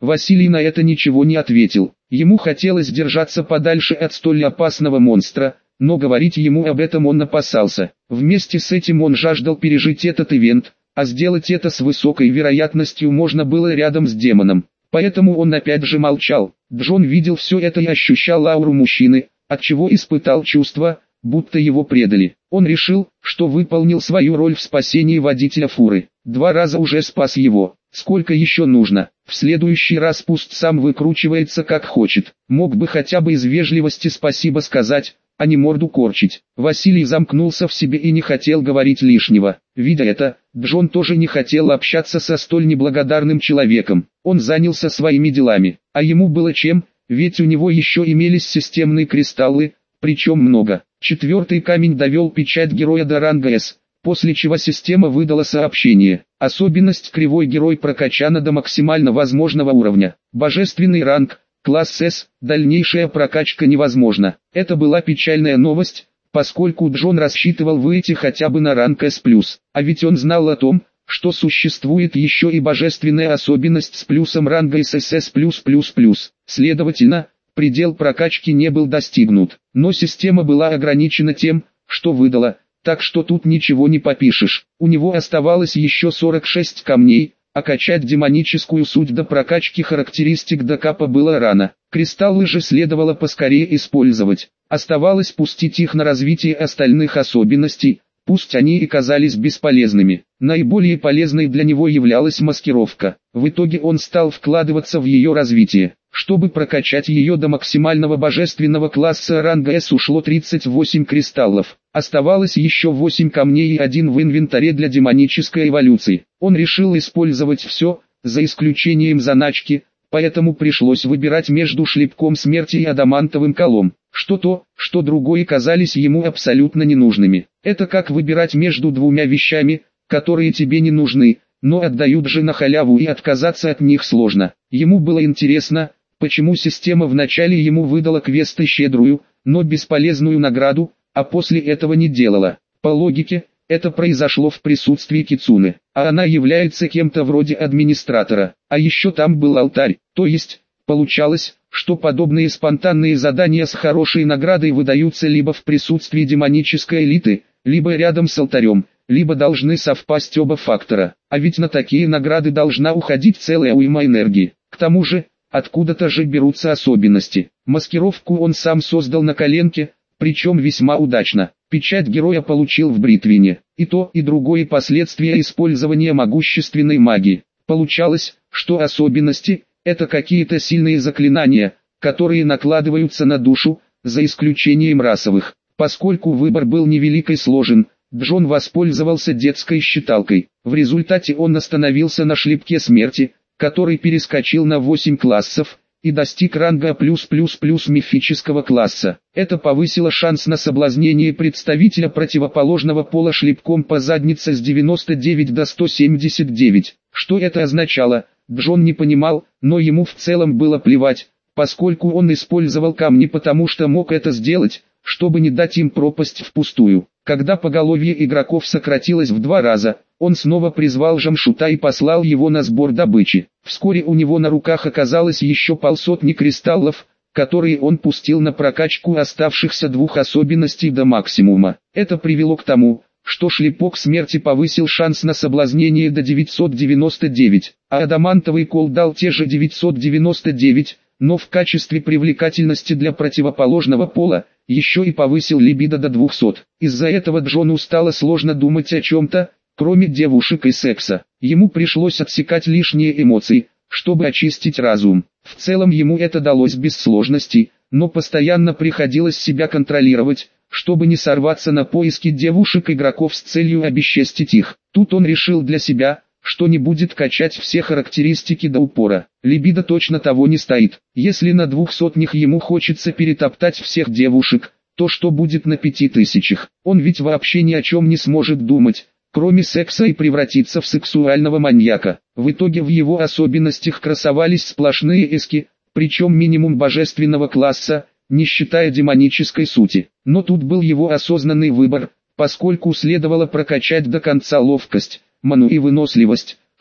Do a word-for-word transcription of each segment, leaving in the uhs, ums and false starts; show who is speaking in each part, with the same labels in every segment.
Speaker 1: Василий на это ничего не ответил. Ему хотелось держаться подальше от столь опасного монстра, но говорить ему об этом он опасался. Вместе с этим он жаждал пережить этот ивент, а сделать это с высокой вероятностью можно было рядом с демоном. Поэтому он опять же молчал. Джон видел все это и ощущал ауру мужчины, отчего испытал чувство, будто его предали. Он решил, что выполнил свою роль в спасении водителя фуры. Два раза уже спас его. Сколько еще нужно? В следующий раз пусть сам выкручивается как хочет. Мог бы хотя бы из вежливости спасибо сказать, а не морду корчить. Василий замкнулся в себе и не хотел говорить лишнего. Видя это, Джон тоже не хотел общаться со столь неблагодарным человеком. Он занялся своими делами, а ему было чем, ведь у него еще имелись системные кристаллы, причем много. Четвертый камень довел печать героя до ранга С, после чего система выдала сообщение. Особенность кривой герой прокачана до максимально возможного уровня. Божественный ранг, класс С, дальнейшая прокачка невозможна. Это была печальная новость, поскольку Джон рассчитывал выйти хотя бы на ранг С+. А ведь он знал о том, что существует еще и божественная особенность с плюсом ранга эс эс эс плюс плюс плюс. Следовательно, предел прокачки не был достигнут, но система была ограничена тем, что выдала, так что тут ничего не попишешь. У него оставалось еще сорок шесть камней, а качать демоническую суть до прокачки характеристик до капа было рано. Кристаллы же следовало поскорее использовать. Оставалось пустить их на развитие остальных особенностей, пусть они и казались бесполезными. Наиболее полезной для него являлась маскировка. В итоге он стал вкладываться в ее развитие. Чтобы прокачать ее до максимального божественного класса ранга С ушло тридцать восемь кристаллов. Оставалось еще восемь камней и один в инвентаре для демонической эволюции. Он решил использовать все, за исключением заначки, поэтому пришлось выбирать между шлепком смерти и адамантовым колом. Что то, что другое казались ему абсолютно ненужными. Это как выбирать между двумя вещами, которые тебе не нужны, но отдают же на халяву и отказаться от них сложно. Ему было интересно, почему система вначале ему выдала квесты щедрую, но бесполезную награду, а после этого не делала. По логике, это произошло в присутствии Кицуны, а она является кем-то вроде администратора. А еще там был алтарь, то есть, получалось, что подобные спонтанные задания с хорошей наградой выдаются либо в присутствии демонической элиты, либо рядом с алтарем, либо должны совпасть оба фактора. А ведь на такие награды должна уходить целая уйма энергии. К тому же, откуда-то же берутся особенности. Маскировку он сам создал на коленке, причем весьма удачно. Печать героя получил в бритвине. И то, и другое последствия использования могущественной магии. Получалось, что особенности – это какие-то сильные заклинания, которые накладываются на душу, за исключением расовых. Поскольку выбор был невелик и сложен, Джон воспользовался детской считалкой. В результате он остановился на шлепке смерти, который перескочил на восемь классов, и достиг ранга плюс плюс плюс мифического класса. Это повысило шанс на соблазнение представителя противоположного пола шлепком по заднице с девяноста девяти до ста семидесяти девяти. Что это означало, Джон не понимал, но ему в целом было плевать, поскольку он использовал камни, потому что мог это сделать, чтобы не дать им пропасть впустую. Когда поголовье игроков сократилось в два раза, он снова призвал Жамшута и послал его на сбор добычи. Вскоре у него на руках оказалось еще полсотни кристаллов, которые он пустил на прокачку оставшихся двух особенностей до максимума. Это привело к тому, что шлепок смерти повысил шанс на соблазнение до девятисот девяноста девяти, а адамантовый кол дал те же девятьсот девяносто девять, но в качестве привлекательности для противоположного пола, еще и повысил либидо до двухсот. Из-за этого Джону стало сложно думать о чем-то, кроме девушек и секса. Ему пришлось отсекать лишние эмоции, чтобы очистить разум. В целом ему это далось без сложностей, но постоянно приходилось себя контролировать, чтобы не сорваться на поиски девушек-игроков с целью обесчестить их. Тут он решил для себя, что не будет качать все характеристики до упора. Либидо точно того не стоит. Если на двух сотнях ему хочется перетоптать всех девушек, то что будет на пяти тысячах? Он ведь вообще ни о чем не сможет думать, кроме секса, и превратиться в сексуального маньяка. В итоге в его особенностях красовались сплошные эски, причем минимум божественного класса, не считая демонической сути. Но тут был его осознанный выбор, поскольку следовало прокачать до конца ловкость, ману и выносливость,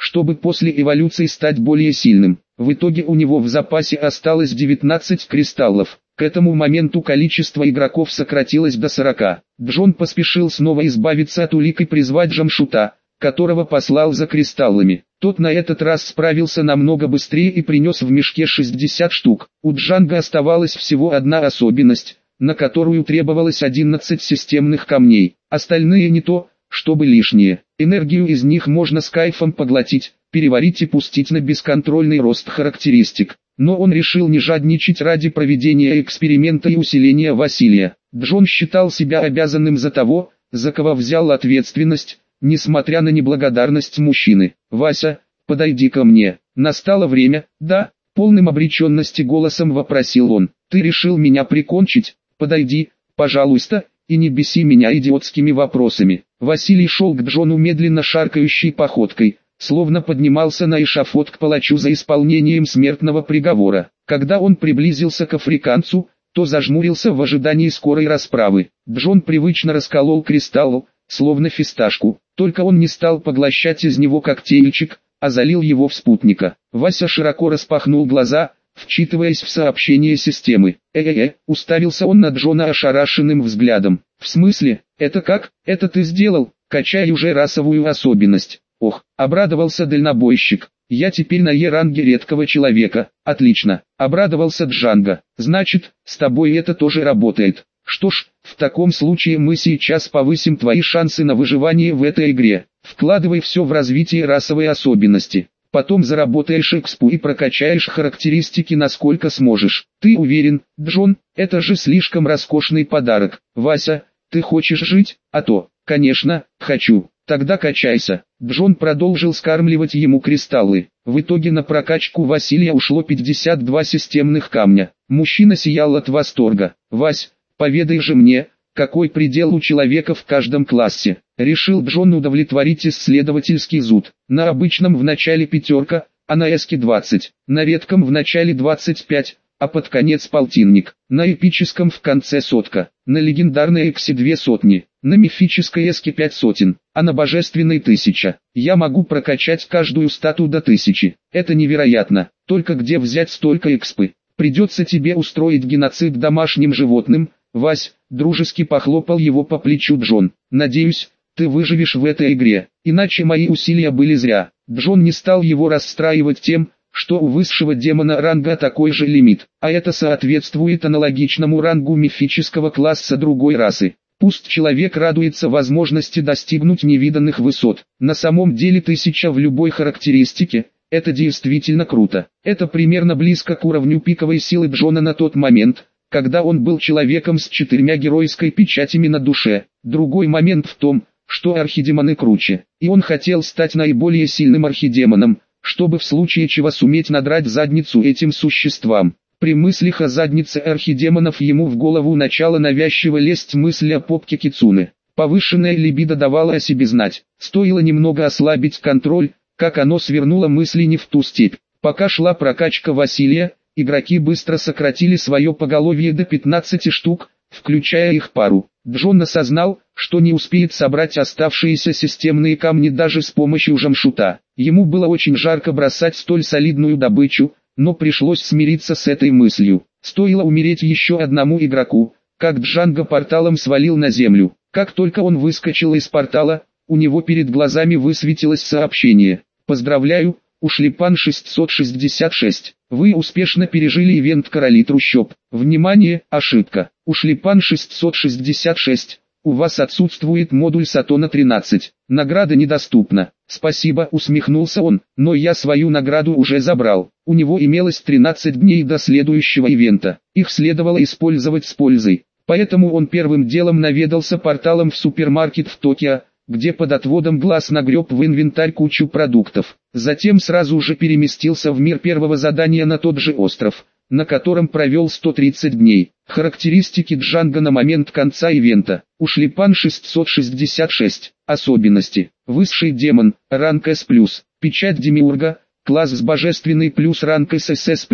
Speaker 1: чтобы после эволюции стать более сильным. В итоге у него в запасе осталось девятнадцать кристаллов. К этому моменту количество игроков сократилось до сорока. Джон поспешил снова избавиться от улик и призвать Джамшута, которого послал за кристаллами. Тот на этот раз справился намного быстрее и принес в мешке шестьдесят штук. У Джанга оставалась всего одна особенность, на которую требовалось одиннадцать системных камней. Остальные не то, чтобы лишние. Энергию из них можно с кайфом поглотить, переварить и пустить на бесконтрольный рост характеристик. Но он решил не жадничать ради проведения эксперимента и усиления Василия. Джон считал себя обязанным за того, за кого взял ответственность, несмотря на неблагодарность мужчины. «Вася, подойди ко мне. Настало время?» «Да», — полным обреченности голосом вопросил он. «Ты решил меня прикончить? Подойди, пожалуйста, и не беси меня идиотскими вопросами». Василий шел к Джону медленно шаркающей походкой, словно поднимался на эшафот к палачу за исполнением смертного приговора. Когда он приблизился к африканцу, то зажмурился в ожидании скорой расправы. Джон привычно расколол кристалл, словно фисташку, только он не стал поглощать из него коктейльчик, а залил его в спутника. Вася широко распахнул глаза, вчитываясь в сообщение системы. «Э-э-э», уставился он на Джона ошарашенным взглядом. «В смысле, это как? Это ты сделал? Качай уже расовую особенность». «Ох», обрадовался дальнобойщик. «Я теперь на Е-ранге редкого человека». «Отлично», обрадовался Джанго. «Значит, с тобой это тоже работает. Что ж, в таком случае мы сейчас повысим твои шансы на выживание в этой игре. Вкладывай все в развитие расовой особенности. Потом заработаешь экспу и прокачаешь характеристики насколько сможешь. Ты уверен, Джон? Это же слишком роскошный подарок. Вася, ты хочешь жить? А то, конечно, хочу. Тогда качайся». Джон продолжил скармливать ему кристаллы. В итоге на прокачку Василия ушло пятьдесят два системных камня. Мужчина сиял от восторга. «Вась, поведай же мне, какой предел у человека в каждом классе?» Решил Джон удовлетворить исследовательский зуд. На обычном в начале пятерка, а на эске двадцать. На редком в начале двадцать пять, а под конец полтинник. На эпическом в конце сотка. На легендарной эксе две сотни. На мифической эске пять сотен, а на божественной тысяча. Я могу прокачать каждую стату до тысячи. Это невероятно. Только где взять столько экспы? Придется тебе устроить геноцид домашним животным. «Вась», дружески похлопал его по плечу Джон. «Надеюсь, ты выживешь в этой игре, иначе мои усилия были зря». Джон не стал его расстраивать тем, что у высшего демона ранга такой же лимит, а это соответствует аналогичному рангу мифического класса другой расы. Пусть человек радуется возможности достигнуть невиданных высот. На самом деле тысяча в любой характеристике – это действительно круто. Это примерно близко к уровню пиковой силы Джона на тот момент, когда он был человеком с четырьмя геройской печатями на душе. Другой момент в том, что архидемоны круче, и он хотел стать наиболее сильным архидемоном, чтобы в случае чего суметь надрать задницу этим существам. При мыслях о заднице архидемонов ему в голову начала навязчиво лезть мысль о попке кицуне. Повышенная либидо давала о себе знать. Стоило немного ослабить контроль, как оно свернуло мысли не в ту степь. Пока шла прокачка Василия, игроки быстро сократили свое поголовье до пятнадцати штук, включая их пару. Джон осознал, что не успеет собрать оставшиеся системные камни даже с помощью Джамшута. Ему было очень жарко бросать столь солидную добычу, но пришлось смириться с этой мыслью. Стоило умереть еще одному игроку, как Джанго порталом свалил на землю. Как только он выскочил из портала, у него перед глазами высветилось сообщение. «Поздравляю, Ушлепан шестьсот шестьдесят шесть. Вы успешно пережили ивент Короли Трущоб. Внимание, ошибка. Ушлепан шестьсот шестьдесят шесть. У вас отсутствует модуль Сатона тринадцать. Награда недоступна». «Спасибо», усмехнулся он, «но я свою награду уже забрал». У него имелось тринадцать дней до следующего ивента. Их следовало использовать с пользой. Поэтому он первым делом наведался порталом в супермаркет в Токио, где под отводом глаз нагреб в инвентарь кучу продуктов. Затем сразу же переместился в мир первого задания на тот же остров, на котором провел сто тридцать дней. Характеристики Джанго на момент конца ивента. Ушлепан шестьсот шестьдесят шесть. Особенности. Высший демон, ранг С+. Печать Демиурга, класс с божественный плюс ранг ССС+++.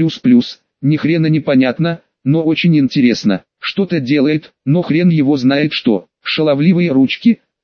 Speaker 1: Ни хрена непонятно, но очень интересно. Что-то делает, но хрен его знает что. Шаловливые ручки,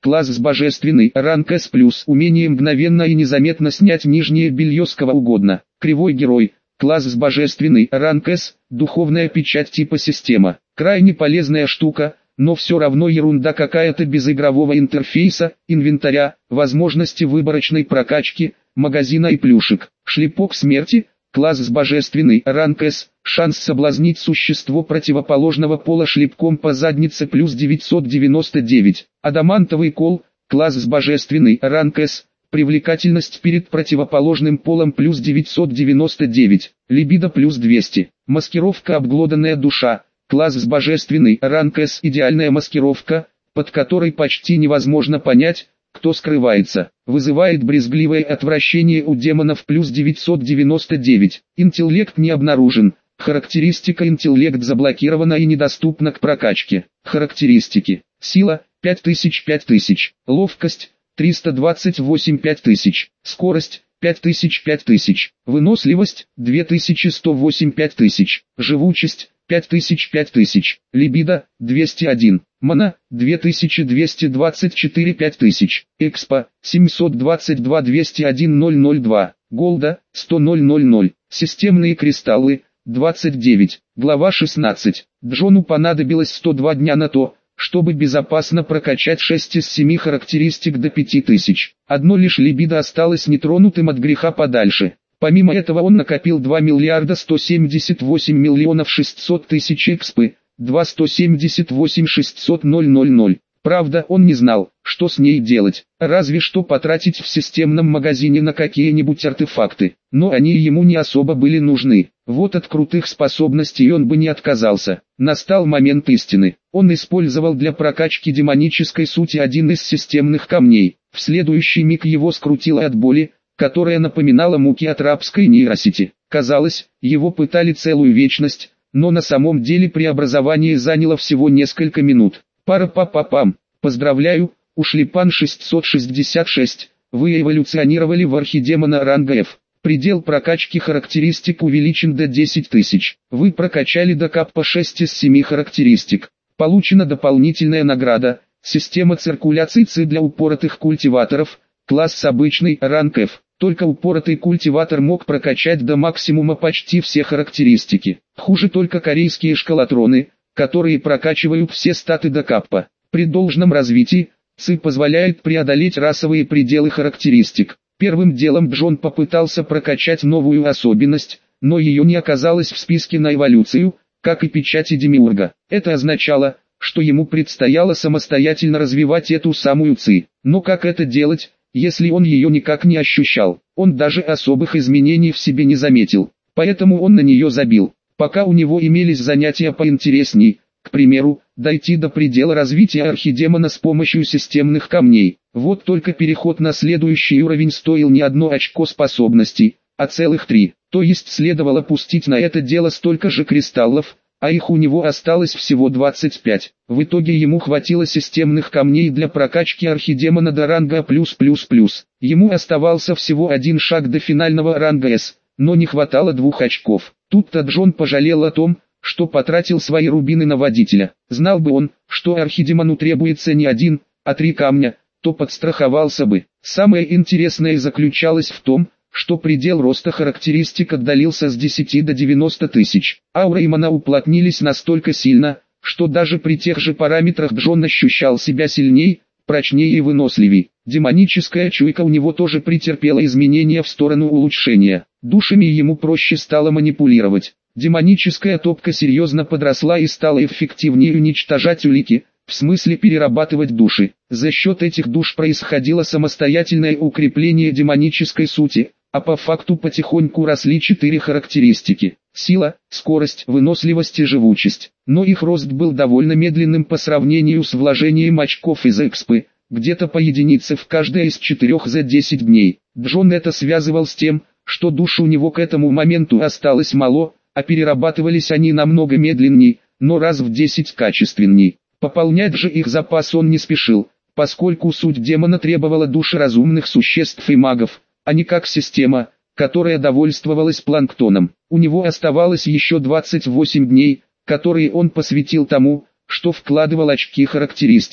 Speaker 1: класс с божественный, ранг S+, умение мгновенно и незаметно снять нижнее белье с кого угодно. Кривой герой, класс с божественный, ранг S, духовная печать типа система. Крайне полезная штука, но все равно ерунда какая-то без игрового интерфейса, инвентаря, возможности выборочной прокачки, магазина и плюшек. Шлепок смерти, класс с божественный, ранг S, шанс соблазнить существо противоположного пола шлепком по заднице плюс девятьсот девяносто девять. Адамантовый кол, класс с божественный, ранг S, привлекательность перед противоположным полом плюс девятьсот девяносто девять, либидо плюс двести. Маскировка обглоданная душа, класс с божественный, ранг S, идеальная маскировка, под которой почти невозможно понять, кто скрывается, вызывает брезгливое отвращение у демонов плюс девятьсот девяносто девять. Интеллект не обнаружен. Характеристика интеллект заблокирована и недоступна к прокачке. Характеристики. Сила пять тысяч пять тысяч. Ловкость триста двадцать восемь пять тысяч. Скорость пять тысяч пять тысяч. Выносливость две тысячи сто восемь пять тысяч. Живучесть пять тысяч пять тысяч. Либидо двести один. Мана две тысячи двести двадцать четыре пять тысяч. Экспо семьсот двадцать два двести один ноль ноль два. Голда сто тысяч. Системные кристаллы двадцать девять. Глава шестнадцать. Джону понадобилось сто два дня на то, чтобы безопасно прокачать шесть из семи характеристик до пяти тысяч. Одно лишь либидо осталось нетронутым от греха подальше. Помимо этого он накопил два миллиарда сто семьдесят восемь миллионов шестьсот тысяч экспы, два сто семьдесят восемь шестьсот тысяч. Правда, он не знал, что с ней делать, разве что потратить в системном магазине на какие-нибудь артефакты, но они ему не особо были нужны. Вот от крутых способностей он бы не отказался. Настал момент истины. Он использовал для прокачки демонической сути один из системных камней. В следующий миг его скрутило от боли, которая напоминала муки от рабской нейросети. Казалось, его пытали целую вечность, но на самом деле преобразование заняло всего несколько минут. Пара-па-па-пам. Поздравляю, Ушлепан шестьсот шестьдесят шесть. Вы эволюционировали в архидемона ранга F. Предел прокачки характеристик увеличен до десять тысяч. Вы прокачали до каппа шесть из семи характеристик. Получена дополнительная награда. Система циркуляции ЦИ для упоротых культиваторов. Класс обычный, ранг F. Только упоротый культиватор мог прокачать до максимума почти все характеристики. Хуже только корейские шкалатроны, которые прокачивают все статы до каппа. При должном развитии, ЦИ позволяет преодолеть расовые пределы характеристик. Первым делом Джон попытался прокачать новую особенность, но ее не оказалось в списке на эволюцию, как и печати Демиурга. Это означало, что ему предстояло самостоятельно развивать эту самую ЦИ. Но как это делать, если он ее никак не ощущал? Он даже особых изменений в себе не заметил, поэтому он на нее забил. Пока у него имелись занятия поинтересней, к примеру, дойти до предела развития архидемона с помощью системных камней. Вот только переход на следующий уровень стоил не одно очко способностей, а целых три. То есть следовало пустить на это дело столько же кристаллов, а их у него осталось всего двадцать пять. В итоге ему хватило системных камней для прокачки архидемона до ранга плюс плюс плюс. Ему оставался всего один шаг до финального ранга S, но не хватало двух очков. Тут-то Джон пожалел о том, что потратил свои рубины на водителя. Знал бы он, что архидемону требуется не один, а три камня, то подстраховался бы. Самое интересное заключалось в том, что предел роста характеристик отдалился с десяти до девяноста тысяч. Аура и мана уплотнились настолько сильно, что даже при тех же параметрах Джон ощущал себя сильней, прочнее и выносливей. Демоническая чуйка у него тоже претерпела изменения в сторону улучшения. Душами ему проще стало манипулировать. Демоническая топка серьезно подросла и стала эффективнее уничтожать улики, в смысле перерабатывать души. За счет этих душ происходило самостоятельное укрепление демонической сути, а по факту потихоньку росли четыре характеристики: сила, скорость, выносливость и живучесть. Но их рост был довольно медленным по сравнению с вложением очков из экспы, где-то по единице в каждое из четырех за десять дней. Джон это связывал с тем, что душ у него к этому моменту осталось мало, а перерабатывались они намного медленней, но раз в десять качественней. Пополнять же их запас он не спешил, поскольку суть демона требовала души разумных существ и магов, а не как система, которая довольствовалась планктоном. У него оставалось еще двадцать восемь дней, которые он посвятил тому, что вкладывал очки характеристик.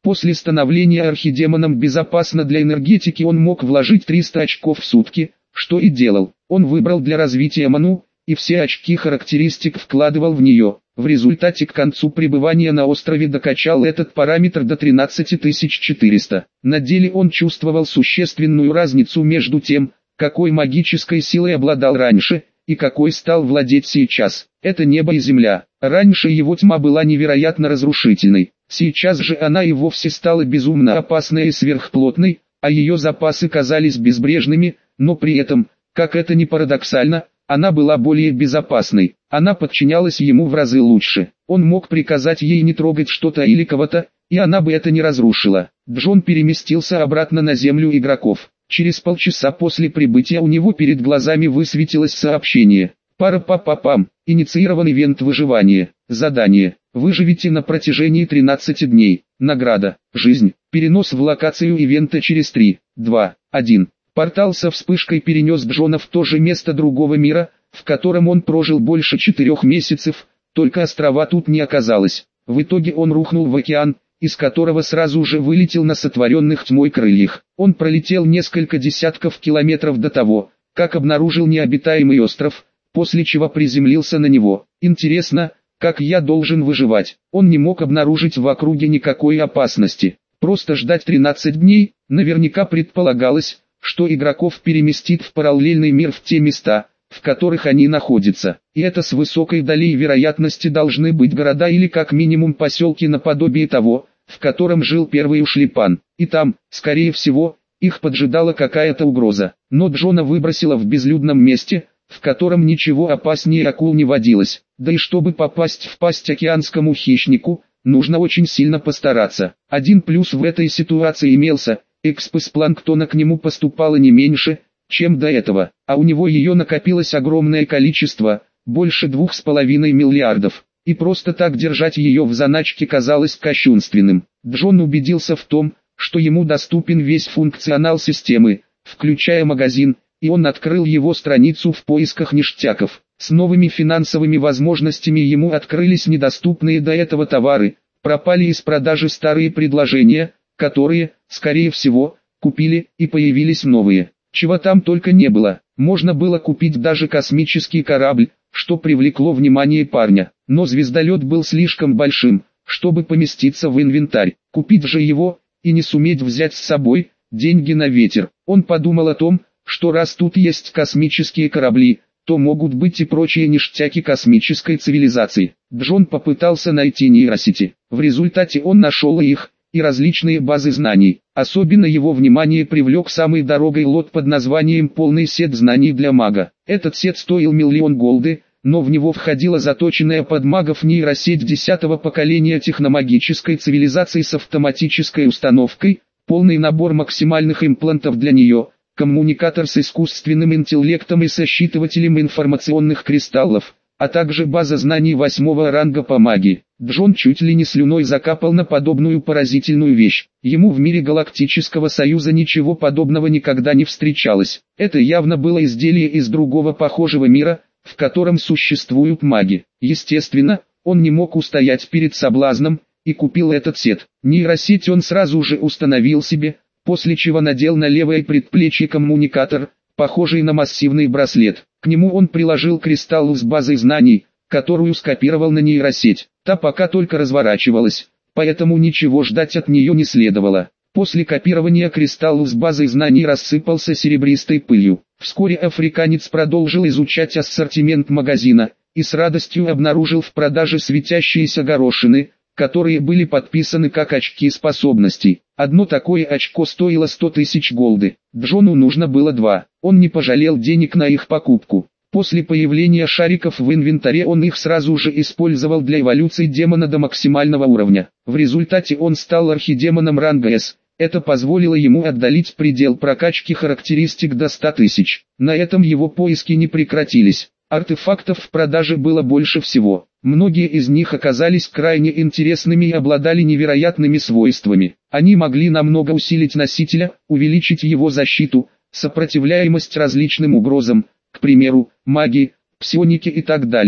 Speaker 1: После становления архидемоном безопасно для энергетики он мог вложить триста очков в сутки, что и делал. Он выбрал для развития ману, и все очки характеристик вкладывал в нее. В результате к концу пребывания на острове докачал этот параметр до тринадцати тысяч четырёхсот. На деле он чувствовал существенную разницу между тем, какой магической силой обладал раньше, и какой стал владеть сейчас. Это небо и земля. Раньше его тьма была невероятно разрушительной. Сейчас же она и вовсе стала безумно опасной и сверхплотной, а ее запасы казались безбрежными, но при этом, как это ни парадоксально, она была более безопасной. Она подчинялась ему в разы лучше. Он мог приказать ей не трогать что-то или кого-то, и она бы это не разрушила. Джон переместился обратно на землю игроков. Через полчаса после прибытия у него перед глазами высветилось сообщение. Пара-па-па-пам. Инициирован ивент выживания. Задание. Выживите на протяжении тринадцати дней. Награда. Жизнь. Перенос в локацию ивента через три, два, один. Портал со вспышкой перенес Джона в то же место другого мира, в котором он прожил больше четырех месяцев, только острова тут не оказалось. В итоге он рухнул в океан, из которого сразу же вылетел на сотворенных тьмой крыльях. Он пролетел несколько десятков километров до того, как обнаружил необитаемый остров, после чего приземлился на него. Интересно, как я должен выживать? Он не мог обнаружить в округе никакой опасности. Просто ждать тринадцать дней, наверняка предполагалось, что игроков переместит в параллельный мир в те места, в которых они находятся. И это с высокой долей вероятности должны быть города или как минимум поселки наподобие того, в котором жил первый ушлепан. И там, скорее всего, их поджидала какая-то угроза. Но Джона выбросило в безлюдном месте, в котором ничего опаснее акул не водилось. Да и чтобы попасть в пасть океанскому хищнику, нужно очень сильно постараться. Один плюс в этой ситуации имелся. Экспы с планктона к нему поступало не меньше, чем до этого, а у него ее накопилось огромное количество, больше двух с половиной миллиардов, и просто так держать ее в заначке казалось кощунственным. Джон убедился в том, что ему доступен весь функционал системы, включая магазин, и он открыл его страницу в поисках ништяков. С новыми финансовыми возможностями ему открылись недоступные до этого товары, пропали из продажи старые предложения, которые, скорее всего, купили, и появились новые. Чего там только не было. Можно было купить даже космический корабль, что привлекло внимание парня. Но звездолет был слишком большим, чтобы поместиться в инвентарь. Купить же его, и не суметь взять с собой, деньги на ветер. Он подумал о том, что раз тут есть космические корабли, то могут быть и прочие ништяки космической цивилизации. Джон попытался найти нейросети. В результате он нашел их, и различные базы знаний. Особенно его внимание привлек самый дорогой лот под названием «Полный сет знаний для мага». Этот сет стоил миллион голды, но в него входила заточенная под магов нейросеть десятого поколения техномагической цивилизации с автоматической установкой, полный набор максимальных имплантов для нее, коммуникатор с искусственным интеллектом и со считывателем информационных кристаллов, а также база знаний восьмого ранга по магии. Джон чуть ли не слюной закапал на подобную поразительную вещь. Ему в мире Галактического Союза ничего подобного никогда не встречалось. Это явно было изделие из другого похожего мира, в котором существуют маги. Естественно, он не мог устоять перед соблазном, и купил этот сет. Нейросеть он сразу же установил себе, после чего надел на левое предплечье коммуникатор, похожий на массивный браслет. К нему он приложил кристалл с базой знаний, которую скопировал на нейросеть. Та пока только разворачивалась, поэтому ничего ждать от нее не следовало. После копирования кристалл с базой знаний рассыпался серебристой пылью. Вскоре африканец продолжил изучать ассортимент магазина, и с радостью обнаружил в продаже светящиеся горошины, которые были подписаны как очки способностей. Одно такое очко стоило сто тысяч голды. Джону нужно было два. Он не пожалел денег на их покупку. После появления шариков в инвентаре он их сразу же использовал для эволюции демона до максимального уровня. В результате он стал архидемоном ранга С. Это позволило ему отдалить предел прокачки характеристик до ста тысяч. На этом его поиски не прекратились. Артефактов в продаже было больше всего. Многие из них оказались крайне интересными и обладали невероятными свойствами. Они могли намного усилить носителя, увеличить его защиту, сопротивляемость различным угрозам, к примеру, магии, псионики и так далее.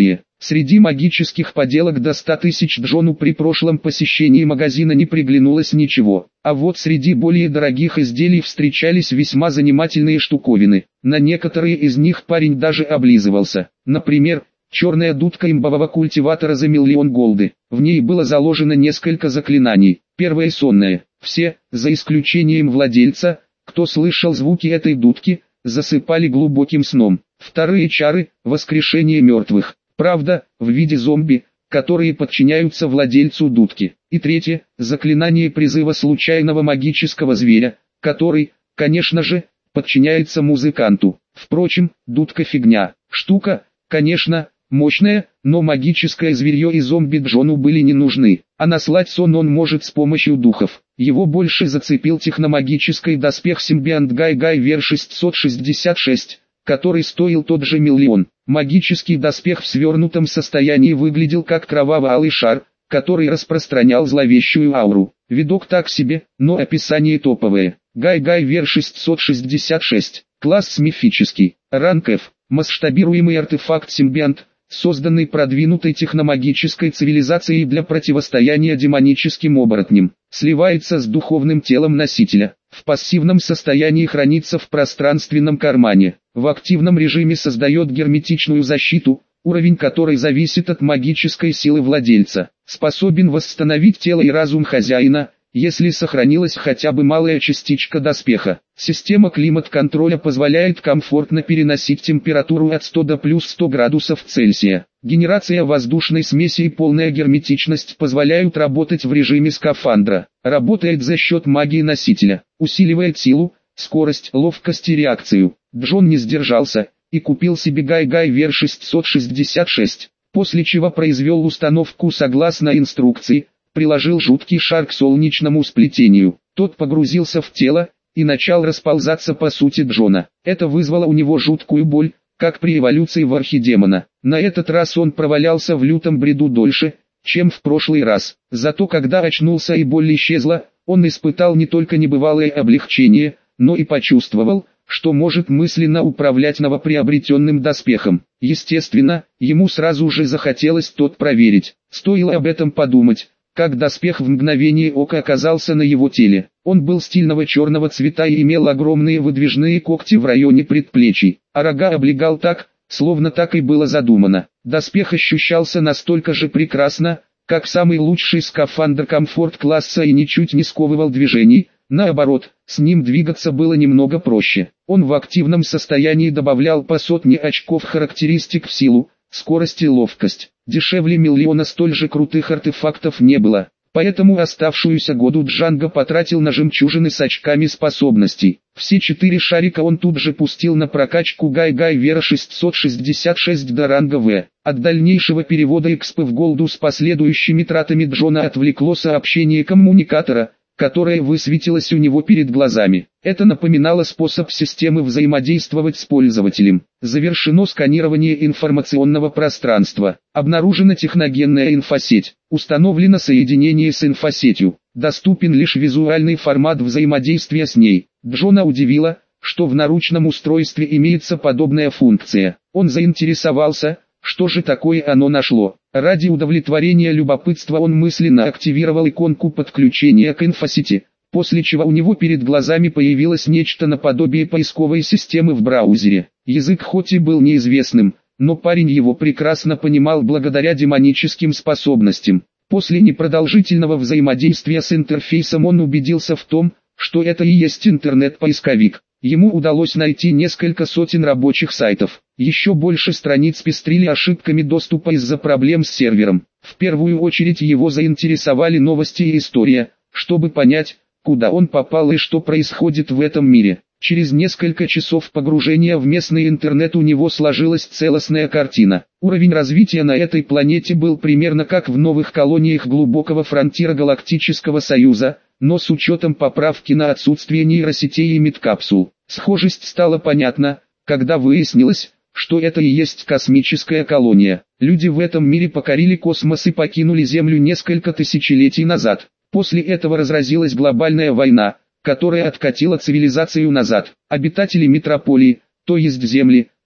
Speaker 1: Среди магических поделок до ста тысяч Джону при прошлом посещении магазина не приглянулось ничего. А вот среди более дорогих изделий встречались весьма занимательные штуковины. На некоторые из них парень даже облизывался. Например, черная дудка имбового культиватора за миллион голды. В ней было заложено несколько заклинаний. Первое сонное. Все, за исключением владельца, кто слышал звуки этой дудки, засыпали глубоким сном. Вторые чары – воскрешение мертвых. Правда, в виде зомби, которые подчиняются владельцу дудки. И третье – заклинание призыва случайного магического зверя, который, конечно же, подчиняется музыканту. Впрочем, дудка фигня. Штука, конечно, мощная, но магическое зверье и зомби Джону были не нужны. А наслать сон он может с помощью духов. Его больше зацепил техномагический доспех симбионт Гай-Гай Вер шестьсот шестьдесят шесть, который стоил тот же миллион. Магический доспех в свернутом состоянии выглядел как кроваво-алый шар, который распространял зловещую ауру. Видок так себе, но описание топовое. Гай-Гай Вер шестьсот шестьдесят шесть. Класс мифический. Ранг F. Масштабируемый артефакт симбионт, созданный продвинутой техномагической цивилизацией для противостояния демоническим оборотням. Сливается с духовным телом носителя. В пассивном состоянии хранится в пространственном кармане. В активном режиме создает герметичную защиту, уровень которой зависит от магической силы владельца. Способен восстановить тело и разум хозяина, если сохранилась хотя бы малая частичка доспеха. Система климат-контроля позволяет комфортно переносить температуру от ста до плюс ста градусов Цельсия. Генерация воздушной смеси и полная герметичность позволяют работать в режиме скафандра. Работает за счет магии носителя. Усиливает силу, скорость, ловкость и реакцию. Джон не сдержался и купил себе Гай-Гай Вер шестьсот шестьдесят шесть, после чего произвел установку согласно инструкции, приложил жуткий шар к солнечному сплетению. Тот погрузился в тело и начал расползаться по сути Джона. Это вызвало у него жуткую боль, как при эволюции в архидемона. На этот раз он провалялся в лютом бреду дольше, чем в прошлый раз. Зато когда очнулся и боль исчезла, он испытал не только небывалое облегчение, но и почувствовал, что может мысленно управлять новоприобретенным доспехом. Естественно, ему сразу же захотелось тот проверить. Стоило об этом подумать, как доспех в мгновение ока оказался на его теле. Он был стильного черного цвета и имел огромные выдвижные когти в районе предплечий, а рога облегал так, словно так и было задумано. Доспех ощущался настолько же прекрасно, как самый лучший скафандр комфорт-класса и ничуть не сковывал движений. Наоборот, с ним двигаться было немного проще. Он в активном состоянии добавлял по сотне очков характеристик в силу, скорость и ловкость. Дешевле миллиона столь же крутых артефактов не было. Поэтому оставшуюся году Джанго потратил на жемчужины с очками способностей. Все четыре шарика он тут же пустил на прокачку Гай-Гай Вера шестьсот шестьдесят шесть до ранга В. От дальнейшего перевода экспы в голду с последующими тратами Джона отвлекло сообщение коммуникатора, которое высветилось у него перед глазами. Это напоминало способ системы взаимодействовать с пользователем. Завершено сканирование информационного пространства. Обнаружена техногенная инфосеть. Установлено соединение с инфосетью. Доступен лишь визуальный формат взаимодействия с ней. Джона удивило, что в наручном устройстве имеется подобная функция. Он заинтересовался, что же такое оно нашло. Ради удовлетворения любопытства он мысленно активировал иконку подключения к инфосети, после чего у него перед глазами появилось нечто наподобие поисковой системы в браузере. Язык хоть и был неизвестным, но парень его прекрасно понимал благодаря демоническим способностям. После непродолжительного взаимодействия с интерфейсом он убедился в том, что это и есть интернет-поисковик. Ему удалось найти несколько сотен рабочих сайтов. Еще больше страниц пестрили ошибками доступа из-за проблем с сервером. В первую очередь его заинтересовали новости и история, чтобы понять, куда он попал и что происходит в этом мире. Через несколько часов погружения в местный интернет у него сложилась целостная картина. Уровень развития на этой планете был примерно как в новых колониях глубокого фронтира Галактического Союза, но с учетом поправки на отсутствие нейросетей и медкапсул. Схожесть стала понятна, когда выяснилось, что это и есть космическая колония. Люди в этом мире покорили космос и покинули Землю несколько тысячелетий назад. После этого разразилась глобальная война, которая откатила цивилизацию назад. Обитатели метрополии, то есть Земли,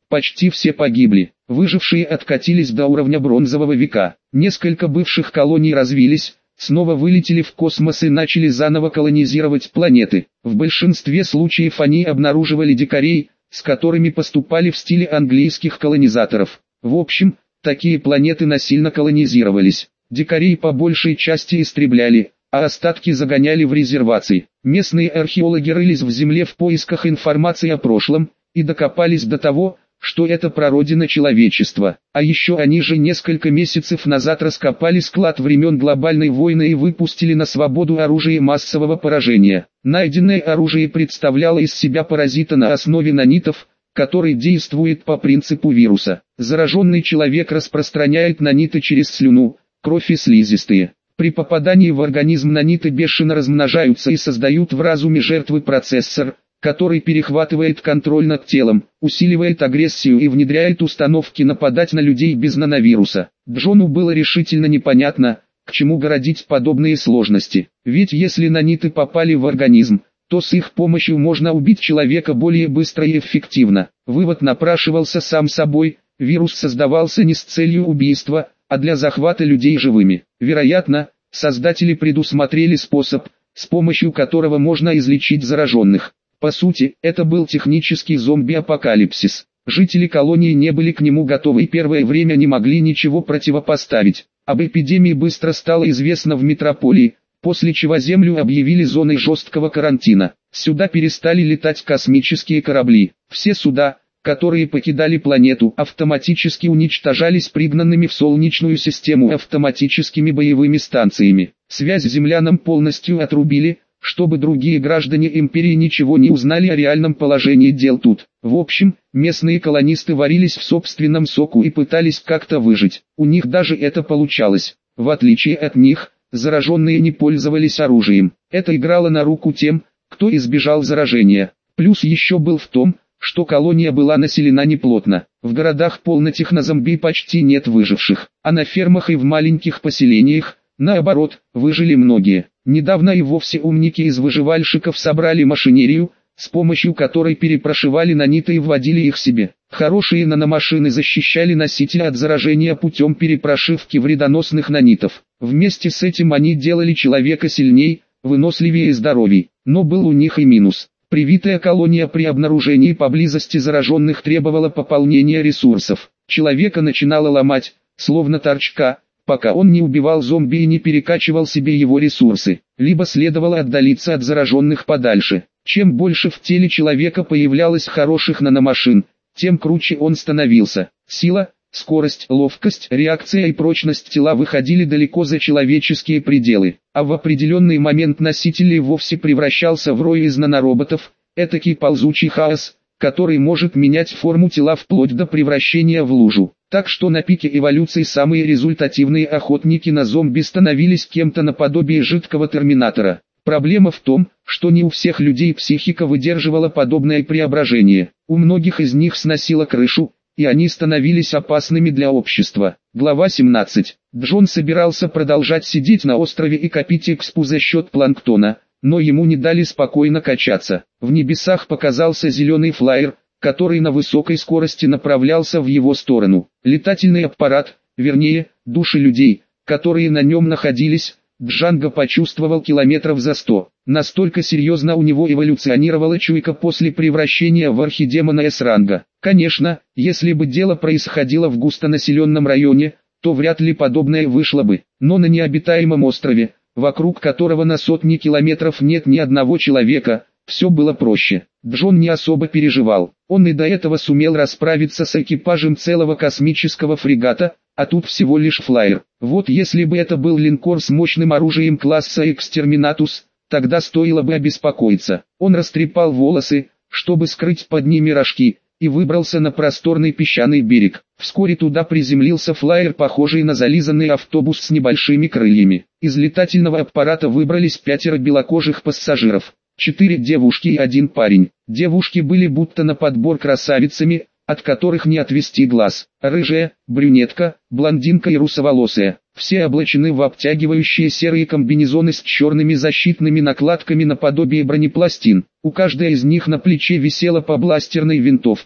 Speaker 1: Почти все погибли, выжившие откатились до уровня бронзового века. Несколько бывших колоний развились, снова вылетели в космос и начали заново колонизировать планеты. В большинстве случаев они обнаруживали дикарей, с которыми поступали в стиле английских колонизаторов. В общем, такие планеты насильно колонизировались. Дикарей по большей части истребляли, а остатки загоняли в резервации. Местные археологи рылись в земле в поисках информации о прошлом, и докопались до того, что это прародина человечества. А еще они же несколько месяцев назад раскопали склад времен глобальной войны и выпустили на свободу оружие массового поражения. Найденное оружие представляло из себя паразита на основе нанитов, который действует по принципу вируса. Зараженный человек распространяет наниты через слюну, кровь и слизистые. При попадании в организм наниты бешено размножаются и создают в разуме жертвы процессор, который перехватывает контроль над телом, усиливает агрессию и внедряет установки нападать на людей без нановируса. Джону было решительно непонятно, к чему городить подобные сложности. Ведь если наниты попали в организм, то с их помощью можно убить человека более быстро и эффективно. Вывод напрашивался сам собой: вирус создавался не с целью убийства, а для захвата людей живыми. Вероятно, создатели предусмотрели способ, с помощью которого можно излечить зараженных. По сути, это был технический зомби-апокалипсис. Жители колонии не были к нему готовы и первое время не могли ничего противопоставить. Об эпидемии быстро стало известно в метрополии, после чего Землю объявили зоной жесткого карантина. Сюда перестали летать космические корабли. Все суда, которые покидали планету, автоматически уничтожались пригнанными в Солнечную систему автоматическими боевыми станциями. Связь с землянам полностью отрубили, чтобы другие граждане империи ничего не узнали о реальном положении дел тут. В общем, местные колонисты варились в собственном соку и пытались как-то выжить. У них даже это получалось. В отличие от них, зараженные не пользовались оружием. Это играло на руку тем, кто избежал заражения. Плюс еще был в том, что колония была населена неплотно. В городах полно технозомби почти нет выживших, а на фермах и в маленьких поселениях, наоборот, выжили многие. Недавно и вовсе умники из выживальщиков собрали машинерию, с помощью которой перепрошивали наниты и вводили их себе. Хорошие наномашины защищали носителя от заражения путем перепрошивки вредоносных нанитов. Вместе с этим они делали человека сильней, выносливее и здоровей. Но был у них и минус. Привитая колония при обнаружении поблизости зараженных требовала пополнения ресурсов. Человека начинало ломать, словно торчка, пока он не убивал зомби и не перекачивал себе его ресурсы. Либо следовало отдалиться от зараженных подальше. Чем больше в теле человека появлялось хороших наномашин, тем круче он становился. Сила, скорость, ловкость, реакция и прочность тела выходили далеко за человеческие пределы, а в определенный момент носитель и вовсе превращался в рой из нанороботов, этакий ползучий хаос, который может менять форму тела вплоть до превращения в лужу. Так что на пике эволюции самые результативные охотники на зомби становились кем-то наподобие жидкого терминатора. Проблема в том, что не у всех людей психика выдерживала подобное преображение. У многих из них сносило крышу, и они становились опасными для общества. Глава семнадцать. Джон собирался продолжать сидеть на острове и копить экспу за счет планктона, но ему не дали спокойно качаться. В небесах показался зеленый флайер, который на высокой скорости направлялся в его сторону. Летательный аппарат, вернее, души людей, которые на нем находились, Джанго почувствовал километров за сто. Настолько серьезно у него эволюционировала чуйка после превращения в архидемона С-ранга. Конечно, если бы дело происходило в густонаселенном районе, то вряд ли подобное вышло бы. Но на необитаемом острове, вокруг которого на сотни километров нет ни одного человека, все было проще. Джон не особо переживал. Он и до этого сумел расправиться с экипажем целого космического фрегата, а тут всего лишь флайер. Вот если бы это был линкор с мощным оружием класса Экстерминатус, тогда стоило бы обеспокоиться. Он растрепал волосы, чтобы скрыть под ними рожки, и выбрался на просторный песчаный берег. Вскоре туда приземлился флайер, похожий на зализанный автобус с небольшими крыльями. Из летательного аппарата выбрались пятеро белокожих пассажиров. Четыре девушки и один парень. Девушки были будто на подбор красавицами, от которых не отвести глаз. Рыжая, брюнетка, блондинка и русоволосая. Все облачены в обтягивающие серые комбинезоны с черными защитными накладками наподобие бронепластин. У каждой из них на плече висела по бластерной винтовке,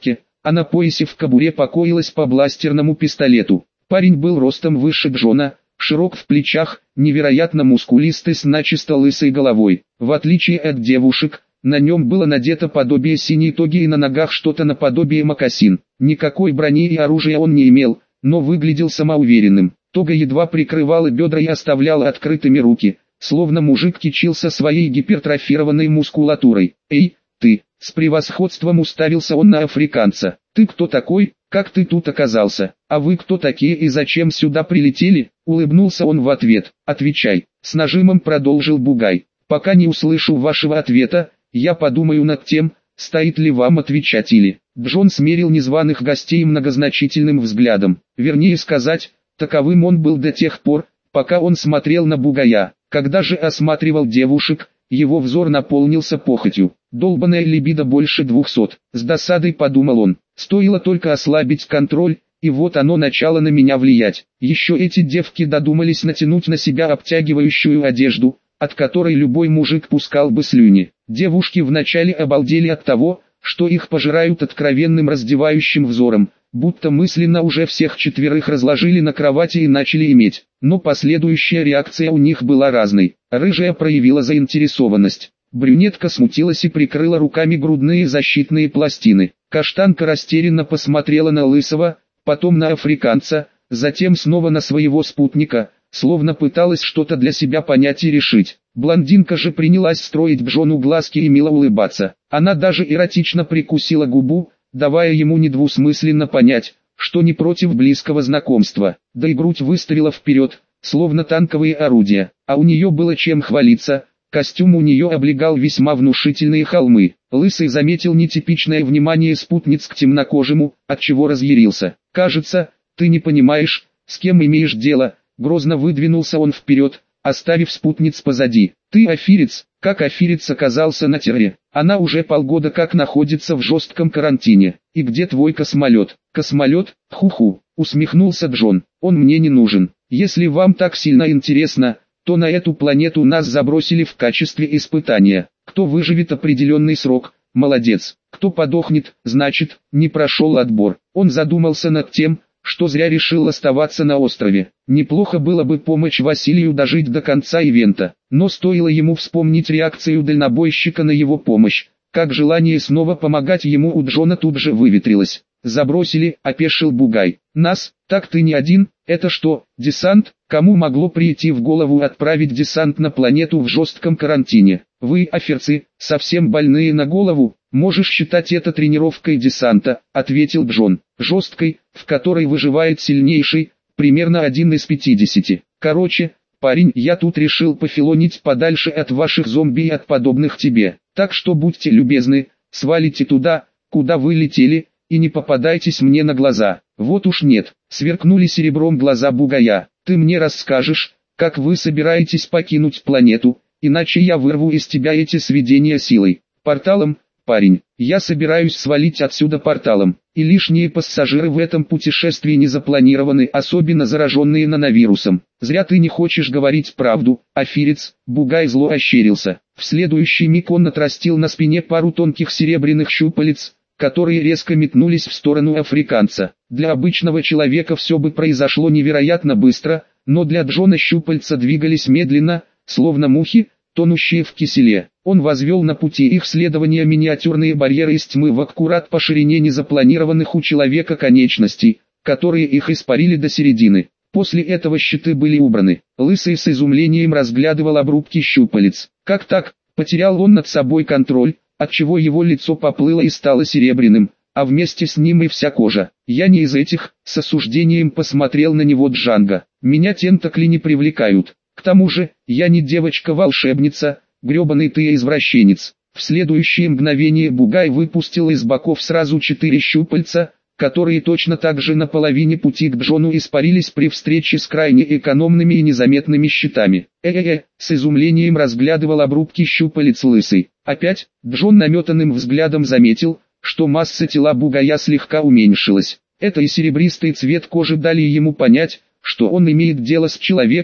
Speaker 1: а на поясе в кобуре покоилась по бластерному пистолету. Парень был ростом выше Джона, широк в плечах, невероятно мускулистый с начисто лысой головой. В отличие от девушек, на нем было надето подобие синей тоги и на ногах что-то наподобие мокасин. Никакой брони и оружия он не имел, но выглядел самоуверенным. Тога едва прикрывала бедра и оставляла открытыми руки, словно мужик кичился своей гипертрофированной мускулатурой. «Эй, ты!» — с превосходством уставился он на африканца. «Ты кто такой? Как ты тут оказался? А вы кто такие и зачем сюда прилетели?» Улыбнулся он в ответ. «Отвечай!» — с нажимом продолжил Бугай. «Пока не услышу вашего ответа, я подумаю над тем, стоит ли вам отвечать или...» Джон смерил незваных гостей многозначительным взглядом. Вернее сказать, таковым он был до тех пор, пока он смотрел на Бугая. Когда же осматривал девушек, его взор наполнился похотью. Долбаная либидо больше двухсот. С досадой подумал он. Стоило только ослабить контроль, и вот оно начало на меня влиять. Еще эти девки додумались натянуть на себя обтягивающую одежду, от которой любой мужик пускал бы слюни. Девушки вначале обалдели от того, что их пожирают откровенным раздевающим взором, будто мысленно уже всех четверых разложили на кровати и начали иметь. Но последующая реакция у них была разной. Рыжая проявила заинтересованность. Брюнетка смутилась и прикрыла руками грудные защитные пластины. Каштанка растерянно посмотрела на лысого, потом на африканца, затем снова на своего спутника, словно пыталась что-то для себя понять и решить. Блондинка же принялась строить Джону глазки и мило улыбаться. Она даже эротично прикусила губу, давая ему недвусмысленно понять, что не против близкого знакомства. Да и грудь выставила вперед, словно танковые орудия. А у нее было чем хвалиться, костюм у нее облегал весьма внушительные холмы. Лысый заметил нетипичное внимание спутниц к темнокожему, отчего разъярился. «Кажется, ты не понимаешь, с кем имеешь дело», — грозно выдвинулся он вперед, оставив спутниц позади. «Ты афирец, как афирец оказался на терре? Она уже полгода как находится в жестком карантине. И где твой космолет?» «Космолет? Ху-ху», — усмехнулся Джон. «Он мне не нужен. Если вам так сильно интересно, то на эту планету нас забросили в качестве испытания. Кто выживет определенный срок, молодец. Кто подохнет, значит, не прошел отбор». Он задумался над тем, что зря решил оставаться на острове. Неплохо было бы помочь Василию дожить до конца ивента, но стоило ему вспомнить реакцию дальнобойщика на его помощь, как желание снова помогать ему у Джона тут же выветрилось. «Забросили», — опешил Бугай. «Нас? Так ты не один? Это что, десант? Кому могло прийти в голову отправить десант на планету в жестком карантине? Вы, аферцы, совсем больные на голову? Можешь считать это тренировкой десанта», — ответил Джон. «Жесткой, в которой выживает сильнейший, примерно один из пятидесяти. Короче, парень, я тут решил пофилонить подальше от ваших зомби и от подобных тебе. Так что будьте любезны, свалите туда, куда вы летели, и не попадайтесь мне на глаза». «Вот уж нет», — сверкнули серебром глаза Бугая. «Ты мне расскажешь, как вы собираетесь покинуть планету, иначе я вырву из тебя эти сведения силой. Порталом, парень, я собираюсь свалить отсюда порталом, и лишние пассажиры в этом путешествии не запланированы, особенно зараженные нановирусом. Зря ты не хочешь говорить правду, афирец». Бугай зло ощерился. В следующий миг он отрастил на спине пару тонких серебряных щупалец, которые резко метнулись в сторону африканца. Для обычного человека все бы произошло невероятно быстро, но для Джона щупальца двигались медленно, словно мухи, тонущие в киселе. Он возвел на пути их следования миниатюрные барьеры из тьмы в аккурат по ширине незапланированных у человека конечностей, которые их испарили до середины. После этого щиты были убраны. Лысый с изумлением разглядывал обрубки щупалец. Как так? Потерял он над собой контроль, отчего его лицо поплыло и стало серебряным, а вместе с ним и вся кожа. «Я не из этих», — с осуждением посмотрел на него Джанго. «Меня тентакли не привлекают. К тому же, я не девочка-волшебница, гребаный ты извращенец». В следующее мгновение Бугай выпустил из боков сразу четыре щупальца, которые точно так же на половине пути к Джону испарились при встрече с крайне экономными и незаметными щитами. «Э-э-э», с изумлением разглядывал обрубки щупалец лысый. Опять, Джон наметанным взглядом заметил, что масса тела Бугая слегка уменьшилась. Это и серебристый цвет кожи дали ему понять, что он имеет дело с человеком,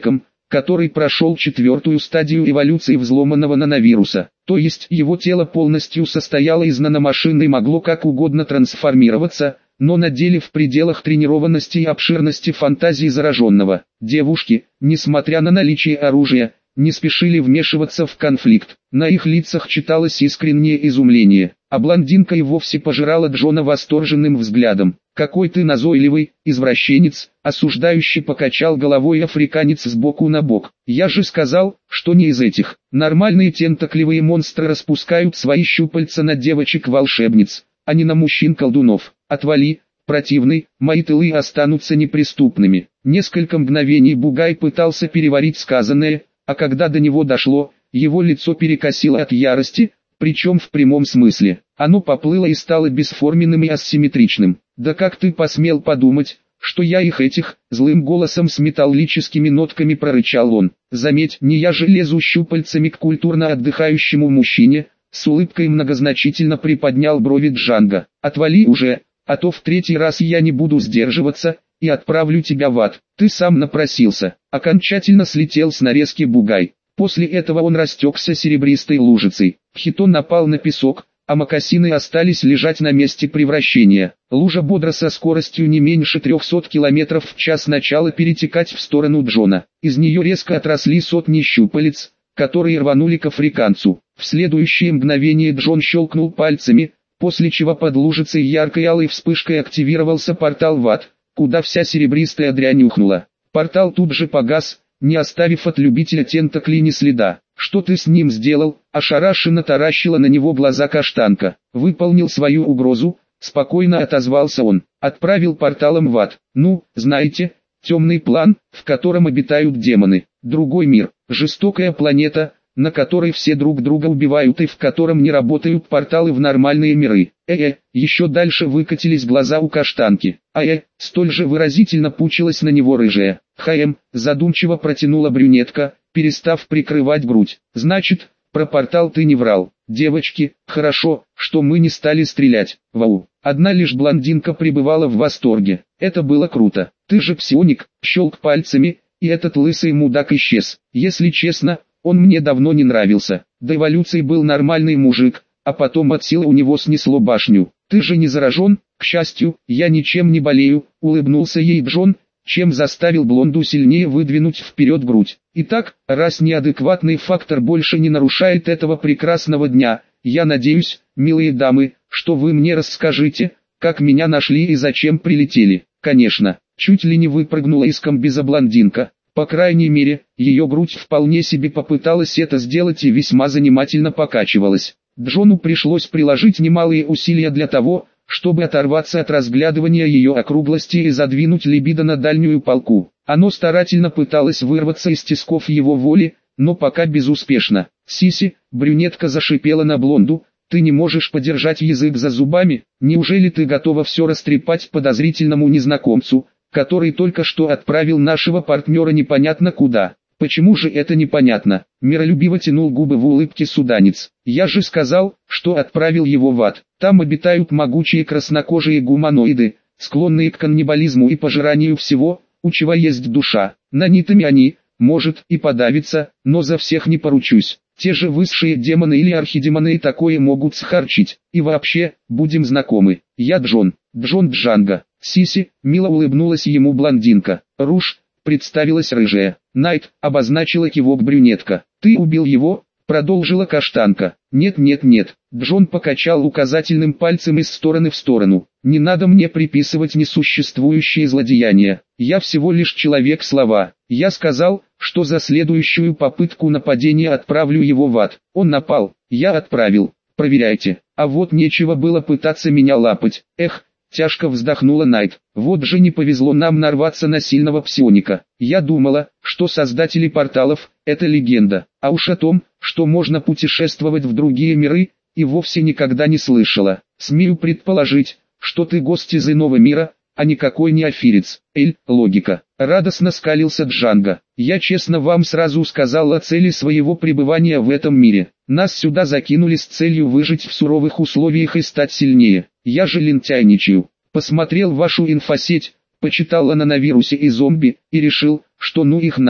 Speaker 1: который прошел четвертую стадию эволюции взломанного нановируса. То есть его тело полностью состояло из наномашин и могло как угодно трансформироваться, но на деле в пределах тренированности и обширности фантазии зараженного. Девушки, несмотря на наличие оружия, не спешили вмешиваться в конфликт. На их лицах читалось искреннее изумление, а блондинка и вовсе пожирала Джона восторженным взглядом. «Какой ты назойливый, извращенец!» — осуждающий покачал головой африканец сбоку на бок. «Я же сказал, что не из этих. Нормальные тентакливые монстры распускают свои щупальца на девочек-волшебниц, а не на мужчин-колдунов. Отвали, противный, мои тылы останутся неприступными». Несколько мгновений Бугай пытался переварить сказанное, а когда до него дошло, его лицо перекосило от ярости, причем в прямом смысле. Оно поплыло и стало бесформенным и асимметричным. «Да как ты посмел подумать, что я их этих?» — злым голосом с металлическими нотками прорычал он. «Заметь, не я же лезу щупальцами к культурно отдыхающему мужчине», — с улыбкой многозначительно приподнял брови Джанго. «Отвали уже, а то в третий раз я не буду сдерживаться и отправлю тебя в ад. Ты сам напросился». Окончательно слетел с нарезки Бугай. После этого он растекся серебристой лужицей. Хитон напал на песок, а мокасины остались лежать на месте превращения. Лужа бодро со скоростью не меньше трехсот километров в час начала перетекать в сторону Джона. Из нее резко отросли сотни щупалец, которые рванули к африканцу. В следующее мгновение Джон щелкнул пальцами, после чего под лужицей яркой алой вспышкой активировался портал в ад, куда вся серебристая дрянь ухнула. Портал тут же погас, не оставив от любителя тентаклей ни следа. «Что ты с ним сделал?» – ошарашенно таращила на него глаза каштанка. «Выполнил свою угрозу», – спокойно отозвался он. «Отправил порталом в ад. Ну, знаете, темный план, в котором обитают демоны. Другой мир, жестокая планета, на которой все друг друга убивают и в котором не работают порталы в нормальные миры». Э-э, еще дальше выкатились глаза у каштанки. А-э, столь же выразительно пучилась на него рыжая. «Ха-эм», задумчиво протянула брюнетка, перестав прикрывать грудь. «Значит, про портал ты не врал. Девочки, хорошо, что мы не стали стрелять. Вау». Одна лишь блондинка пребывала в восторге. «Это было круто. Ты же псионик», щелк пальцами, и этот лысый мудак исчез. Если честно, он мне давно не нравился. До эволюции был нормальный мужик, а потом от силы у него снесло башню. «Ты же не заражен?» «К счастью, я ничем не болею», улыбнулся ей Джон, чем заставил блонду сильнее выдвинуть вперед грудь. «Итак, раз неадекватный фактор больше не нарушает этого прекрасного дня, я надеюсь, милые дамы, что вы мне расскажете, как меня нашли и зачем прилетели». «Конечно», чуть ли не выпрыгнула из комбеза блондинка. По крайней мере, ее грудь вполне себе попыталась это сделать и весьма занимательно покачивалась. Джону пришлось приложить немалые усилия для того, чтобы оторваться от разглядывания ее округлости и задвинуть либидо на дальнюю полку. Оно старательно пыталось вырваться из тисков его воли, но пока безуспешно. «Сиси», брюнетка зашипела на блонду, «ты не можешь подержать язык за зубами? Неужели ты готова все растрепать подозрительному незнакомцу, который только что отправил нашего партнера непонятно куда?» «Почему же это непонятно?» Миролюбиво тянул губы в улыбке суданец. «Я же сказал, что отправил его в ад. Там обитают могучие краснокожие гуманоиды, склонные к каннибализму и пожиранию всего, у чего есть душа. Нанитами они, может, и подавиться, но за всех не поручусь. Те же высшие демоны или архидемоны и такое могут схарчить. И вообще, будем знакомы. Я Джон, Джон Джанго». «Сиси», мило улыбнулась ему блондинка. «Руж», представилась рыжая. «Найт», обозначила кивок брюнетка. «Ты убил его?» продолжила каштанка. «Нет-нет-нет», Джон покачал указательным пальцем из стороны в сторону. «Не надо мне приписывать несуществующие злодеяния. Я всего лишь человек слова. Я сказал, что за следующую попытку нападения отправлю его в ад. Он напал, я отправил. Проверяйте. А вот нечего было пытаться меня лапать. Эх». Тяжко вздохнула Найт. «Вот же не повезло нам нарваться на сильного псионика. Я думала, что создатели порталов – это легенда, а уж о том, что можно путешествовать в другие миры, и вовсе никогда не слышала. Смею предположить, что ты гость из иного мира, а никакой не афирец. Эль, логика». Радостно скалился Джанго. «Я честно вам сразу сказал о цели своего пребывания в этом мире. Нас сюда закинули с целью выжить в суровых условиях и стать сильнее. Я же лентяйничаю. Посмотрел вашу инфосеть, почитал о нановирусе и зомби, и решил, что ну их нафиг.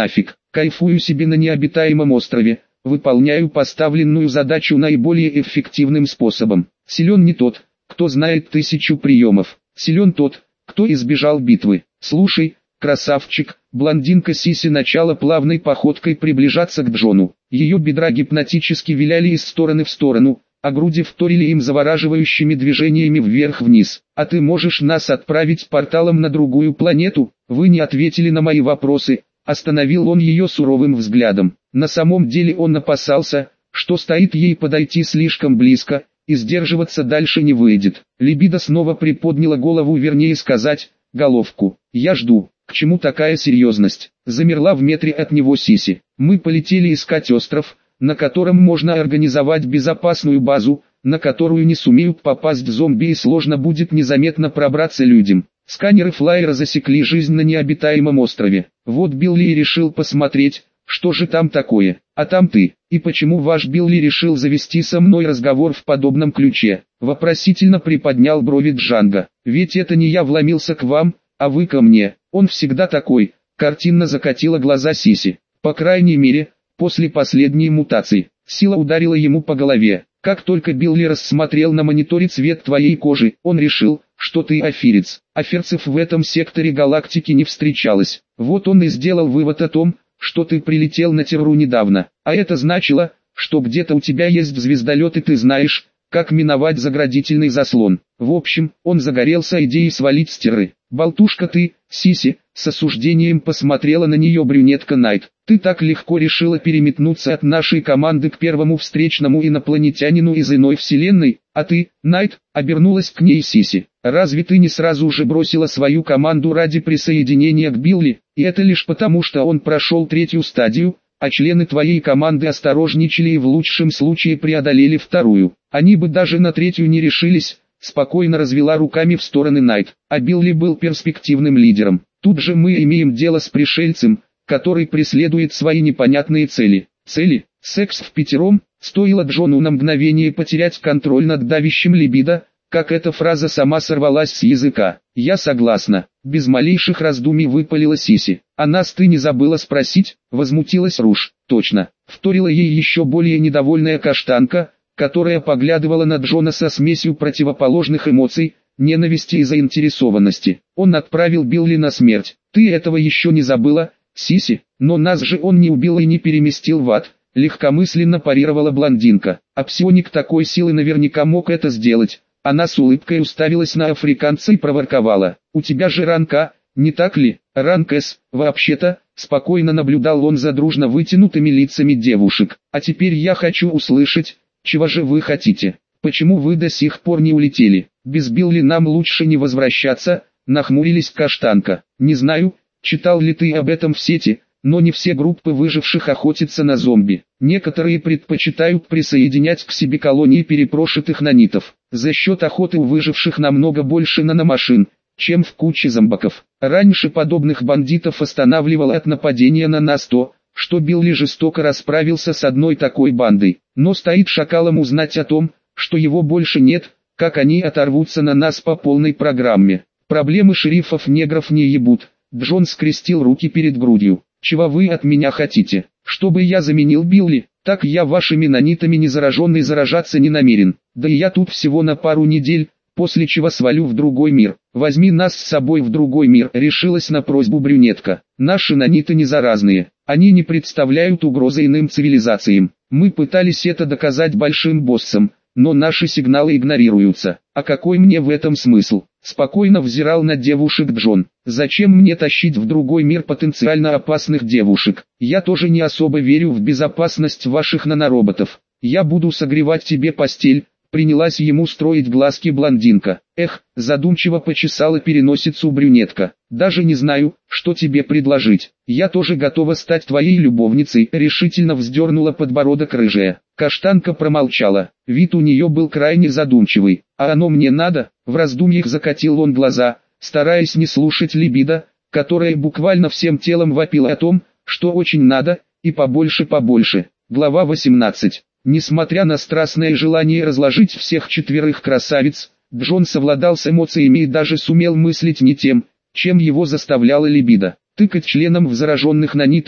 Speaker 1: Кайфую себе на необитаемом острове, выполняю поставленную задачу наиболее эффективным способом. Силен не тот, кто знает тысячу приемов. Силен тот, кто избежал битвы. Слушай, красавчик, блондинка Сиси начала плавной походкой приближаться к Джону. Ее бедра гипнотически виляли из стороны в сторону, а груди вторили им завораживающими движениями вверх-вниз. «А ты можешь нас отправить порталом на другую планету?» «Вы не ответили на мои вопросы», — остановил он ее суровым взглядом. На самом деле он опасался, что стоит ей подойти слишком близко, и сдерживаться дальше не выйдет. Либидо снова приподняла голову, вернее сказать, головку. «Я жду». «К чему такая серьезность?» Замерла в метре от него Сиси. «Мы полетели искать остров, на котором можно организовать безопасную базу, на которую не сумеют попасть зомби и сложно будет незаметно пробраться людям. Сканеры флайера засекли жизнь на необитаемом острове. Вот Билли и решил посмотреть, что же там такое. А там ты. И почему ваш Билли решил завести со мной разговор в подобном ключе?» Вопросительно приподнял брови Джанго. «Ведь это не я вломился к вам, а вы ко мне. Он всегда такой», — картинно закатила глаза Сиси. «По крайней мере, после последней мутации». Сила ударила ему по голове. «Как только Билли рассмотрел на мониторе цвет твоей кожи, он решил, что ты афирец. Аферцев в этом секторе галактики не встречалось. Вот он и сделал вывод о том, что ты прилетел на Терру недавно. А это значило, что где-то у тебя есть звездолет и ты знаешь, как миновать заградительный заслон. В общем, он загорелся идеей свалить с Терры. Болтушка ты, Сиси», — с осуждением посмотрела на нее брюнетка Найт. «Ты так легко решила переметнуться от нашей команды к первому встречному инопланетянину из иной вселенной, а ты, Найт», — обернулась к ней Сиси. «Разве ты не сразу же бросила свою команду ради присоединения к Билли, и это лишь потому, что он прошел третью стадию, а члены твоей команды осторожничали и в лучшем случае преодолели вторую? Они бы даже на третью не решились», — спокойно развела руками в стороны Найт. «А Билли был перспективным лидером. Тут же мы имеем дело с пришельцем, который преследует свои непонятные цели». «Цели? Секс впятером?» Стоило Джону на мгновение потерять контроль над давящим либидо, как эта фраза сама сорвалась с языка. «Я согласна», — без малейших раздумий выпалила Сиси. «А нас ты не забыла спросить?» — возмутилась Руж. «Точно», — вторила ей еще более недовольная каштанка, которая поглядывала на Джона со смесью противоположных эмоций, ненависти и заинтересованности. «Он отправил Билли на смерть. Ты этого еще не забыла, Сиси? Но нас же он не убил и не переместил в ад», — легкомысленно парировала блондинка. «А псионик такой силы наверняка мог это сделать». Она с улыбкой уставилась на африканца и проворковала. «У тебя же ранг А, не так ли?» «Ранг С, вообще-то», — спокойно наблюдал он за дружно вытянутыми лицами девушек. «А теперь я хочу услышать, чего же вы хотите? Почему вы до сих пор не улетели? Без Билли нам лучше не возвращаться», — нахмурились каштанка. «Не знаю, читал ли ты об этом в сети, но не все группы выживших охотятся на зомби. Некоторые предпочитают присоединять к себе колонии перепрошитых нанитов. За счет охоты у выживших намного больше наномашин, чем в куче зомбаков. Раньше подобных бандитов останавливало от нападения на нас то, что Билли жестоко расправился с одной такой бандой. Но стоит шакалом узнать о том, что его больше нет, как они оторвутся на нас по полной программе. Проблемы шерифов негров не ебут». Джон скрестил руки перед грудью. «Чего вы от меня хотите? Чтобы я заменил Билли? Так я вашими нанитами не зараженный заражаться не намерен. Да и я тут всего на пару недель, после чего свалю в другой мир. Возьми нас с собой в другой мир», — решилась на просьбу брюнетка. «Наши наниты не заразные. Они не представляют угрозы иным цивилизациям. Мы пытались это доказать большим боссам, но наши сигналы игнорируются. А какой мне в этом смысл?» Спокойно взирал на девушек Джон. «Зачем мне тащить в другой мир потенциально опасных девушек? Я тоже не особо верю в безопасность ваших нанороботов. Я буду согревать тебе постель», — принялась ему строить глазки блондинка. «Эх», — задумчиво почесала переносицу брюнетка. «Даже не знаю, что тебе предложить. Я тоже готова стать твоей любовницей», — решительно вздернула подбородок рыжая. Каштанка промолчала. Вид у нее был крайне задумчивый. «А оно мне надо?» В раздумьях закатил он глаза, стараясь не слушать либидо, которая буквально всем телом вопила о том, что очень надо, и побольше-побольше. Глава восемнадцать. Несмотря на страстное желание разложить всех четверых красавиц, Джон совладал с эмоциями и даже сумел мыслить не тем, чем его заставляла либидо. Тыкать членом в зараженных нанитами,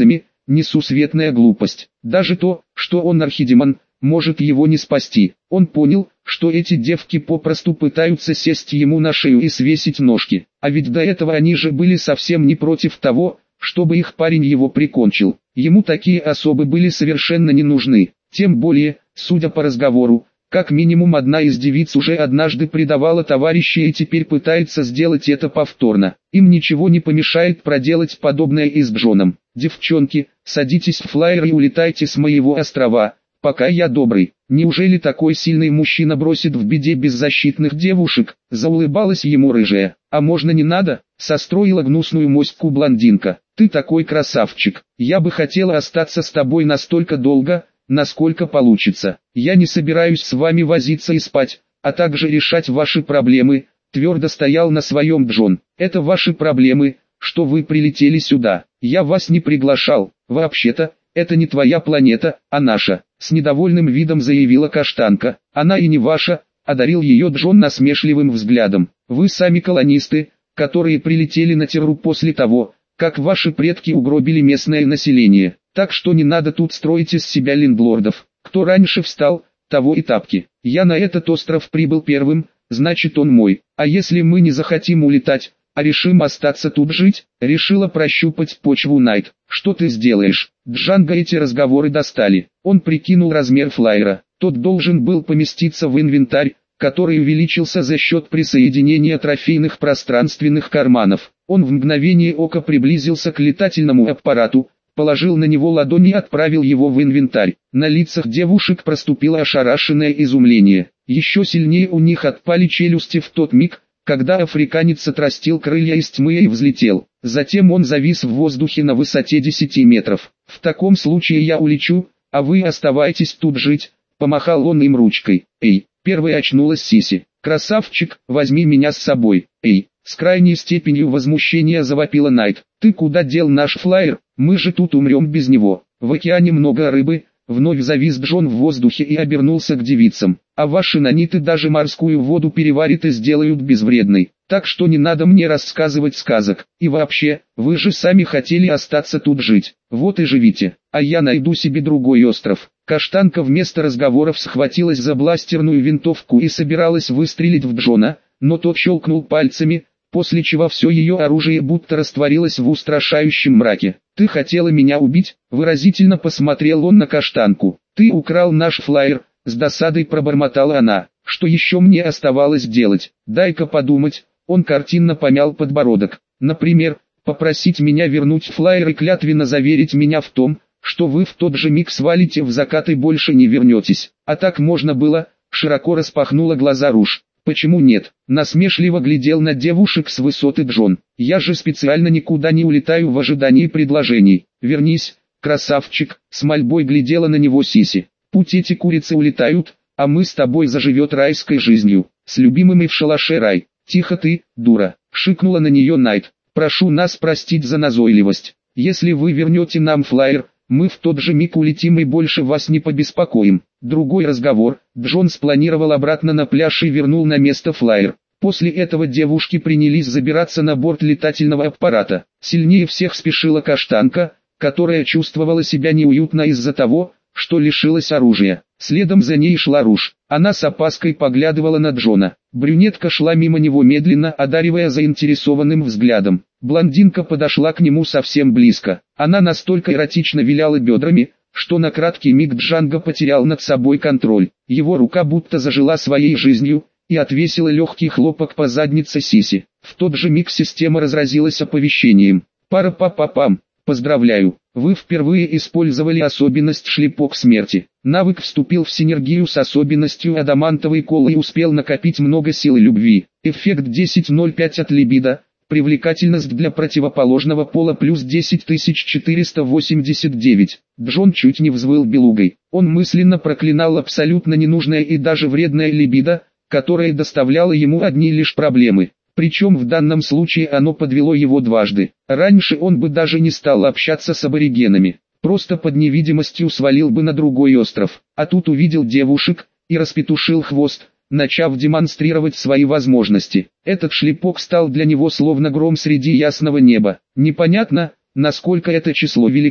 Speaker 1: несусветная глупость. Даже то, что он архидемон, может его не спасти. Он понял, что эти девки попросту пытаются сесть ему на шею и свесить ножки. А ведь до этого они же были совсем не против того, чтобы их парень его прикончил. Ему такие особы были совершенно не нужны. Тем более, судя по разговору, как минимум одна из девиц уже однажды предавала товарища и теперь пытается сделать это повторно. Им ничего не помешает проделать подобное и с Джоном. «Девчонки, садитесь в флайер и улетайте с моего острова, пока я добрый». «Неужели такой сильный мужчина бросит в беде беззащитных девушек?» — заулыбалась ему рыжая. «А можно не надо?» — состроила гнусную моську блондинка. «Ты такой красавчик, я бы хотела остаться с тобой настолько долго, насколько получится. Я не собираюсь с вами возиться и спать, а также решать ваши проблемы», — твердо стоял на своем Джон. «Это ваши проблемы, что вы прилетели сюда. Я вас не приглашал. Вообще-то, это не твоя планета, а наша», — с недовольным видом заявила Каштанка. «Она и не ваша», — одарил ее Джон насмешливым взглядом. «Вы сами колонисты, которые прилетели на Терру после того, как ваши предки угробили местное население. Так что не надо тут строить из себя лендлордов. Кто раньше встал, того и тапки. Я на этот остров прибыл первым, значит он мой. А если мы не захотим улетать, а решим остаться тут жить?» Решила прощупать почву Найт. «Что ты сделаешь?» Джанго эти разговоры достали. Он прикинул размер флайера. Тот должен был поместиться в инвентарь, который увеличился за счет присоединения трофейных пространственных карманов. Он в мгновение ока приблизился к летательному аппарату, положил на него ладонь и отправил его в инвентарь. На лицах девушек проступило ошарашенное изумление. Еще сильнее у них отпали челюсти в тот миг, когда африканец отрастил крылья из тьмы и взлетел. Затем он завис в воздухе на высоте десяти метров. «В таком случае я улечу, а вы оставайтесь тут жить», — помахал он им ручкой. «Эй!» — первой очнулась Сиси. «Красавчик, возьми меня с собой!» «Эй!» — с крайней степенью возмущения завопила Найт. «Ты куда дел наш флайер? Мы же тут умрем без него. В океане много рыбы». Вновь завис Джон в воздухе и обернулся к девицам. «А ваши наниты даже морскую воду переварят и сделают безвредной. Так что не надо мне рассказывать сказок. И вообще, вы же сами хотели остаться тут жить. Вот и живите, а я найду себе другой остров». Каштанка вместо разговоров схватилась за бластерную винтовку и собиралась выстрелить в Джона, но тот щелкнул пальцами, после чего все ее оружие будто растворилось в устрашающем мраке. «Ты хотела меня убить?» — выразительно посмотрел он на Каштанку. «Ты украл наш флайер», — с досадой пробормотала она. «Что еще мне оставалось делать? Дай-ка подумать». Он картинно помял подбородок. «Например, попросить меня вернуть флайер и клятвенно заверить меня в том, что вы в тот же миг свалите в закат и больше не вернетесь. А так можно было?» — широко распахнула глаза Руж. «Почему нет?» — насмешливо глядел на девушек с высоты Джон. «Я же специально никуда не улетаю в ожидании предложений. Вернись, красавчик!» — с мольбой глядела на него Сиси. «Пусть эти курицы улетают, а мы с тобой заживет райской жизнью, с любимыми в шалаше рай». «Тихо ты, дура!» — шикнула на нее Найт. «Прошу нас простить за назойливость. Если вы вернете нам флайер, мы в тот же миг улетим и больше вас не побеспокоим». Другой разговор. Джон спланировал обратно на пляж и вернул на место флайер. После этого девушки принялись забираться на борт летательного аппарата. Сильнее всех спешила Каштанка, которая чувствовала себя неуютно из-за того, что лишилась оружия. Следом за ней шла Руж. Она с опаской поглядывала на Джона. Брюнетка шла мимо него медленно, одаривая заинтересованным взглядом. Блондинка подошла к нему совсем близко. Она настолько эротично виляла бедрами, что на краткий миг Джанго потерял над собой контроль. Его рука будто зажила своей жизнью и отвесила легкий хлопок по заднице Сиси. В тот же миг система разразилась оповещением. «Пара-па-па-пам! Поздравляю! Вы впервые использовали особенность шлепок смерти. Навык вступил в синергию с особенностью адамантовой колы и успел накопить много сил и любви. Эффект десять ноль пять от либидо. Привлекательность для противоположного пола плюс десять тысяч четыреста восемьдесят девять. Джон чуть не взвыл белугой. Он мысленно проклинал абсолютно ненужное и даже вредное либидо, которое доставляло ему одни лишь проблемы. Причем в данном случае оно подвело его дважды. Раньше он бы даже не стал общаться с аборигенами. Просто под невидимостью свалил бы на другой остров. А тут увидел девушек и распетушил хвост, начав демонстрировать свои возможности. Этот шлепок стал для него словно гром среди ясного неба. Непонятно, насколько это число велико,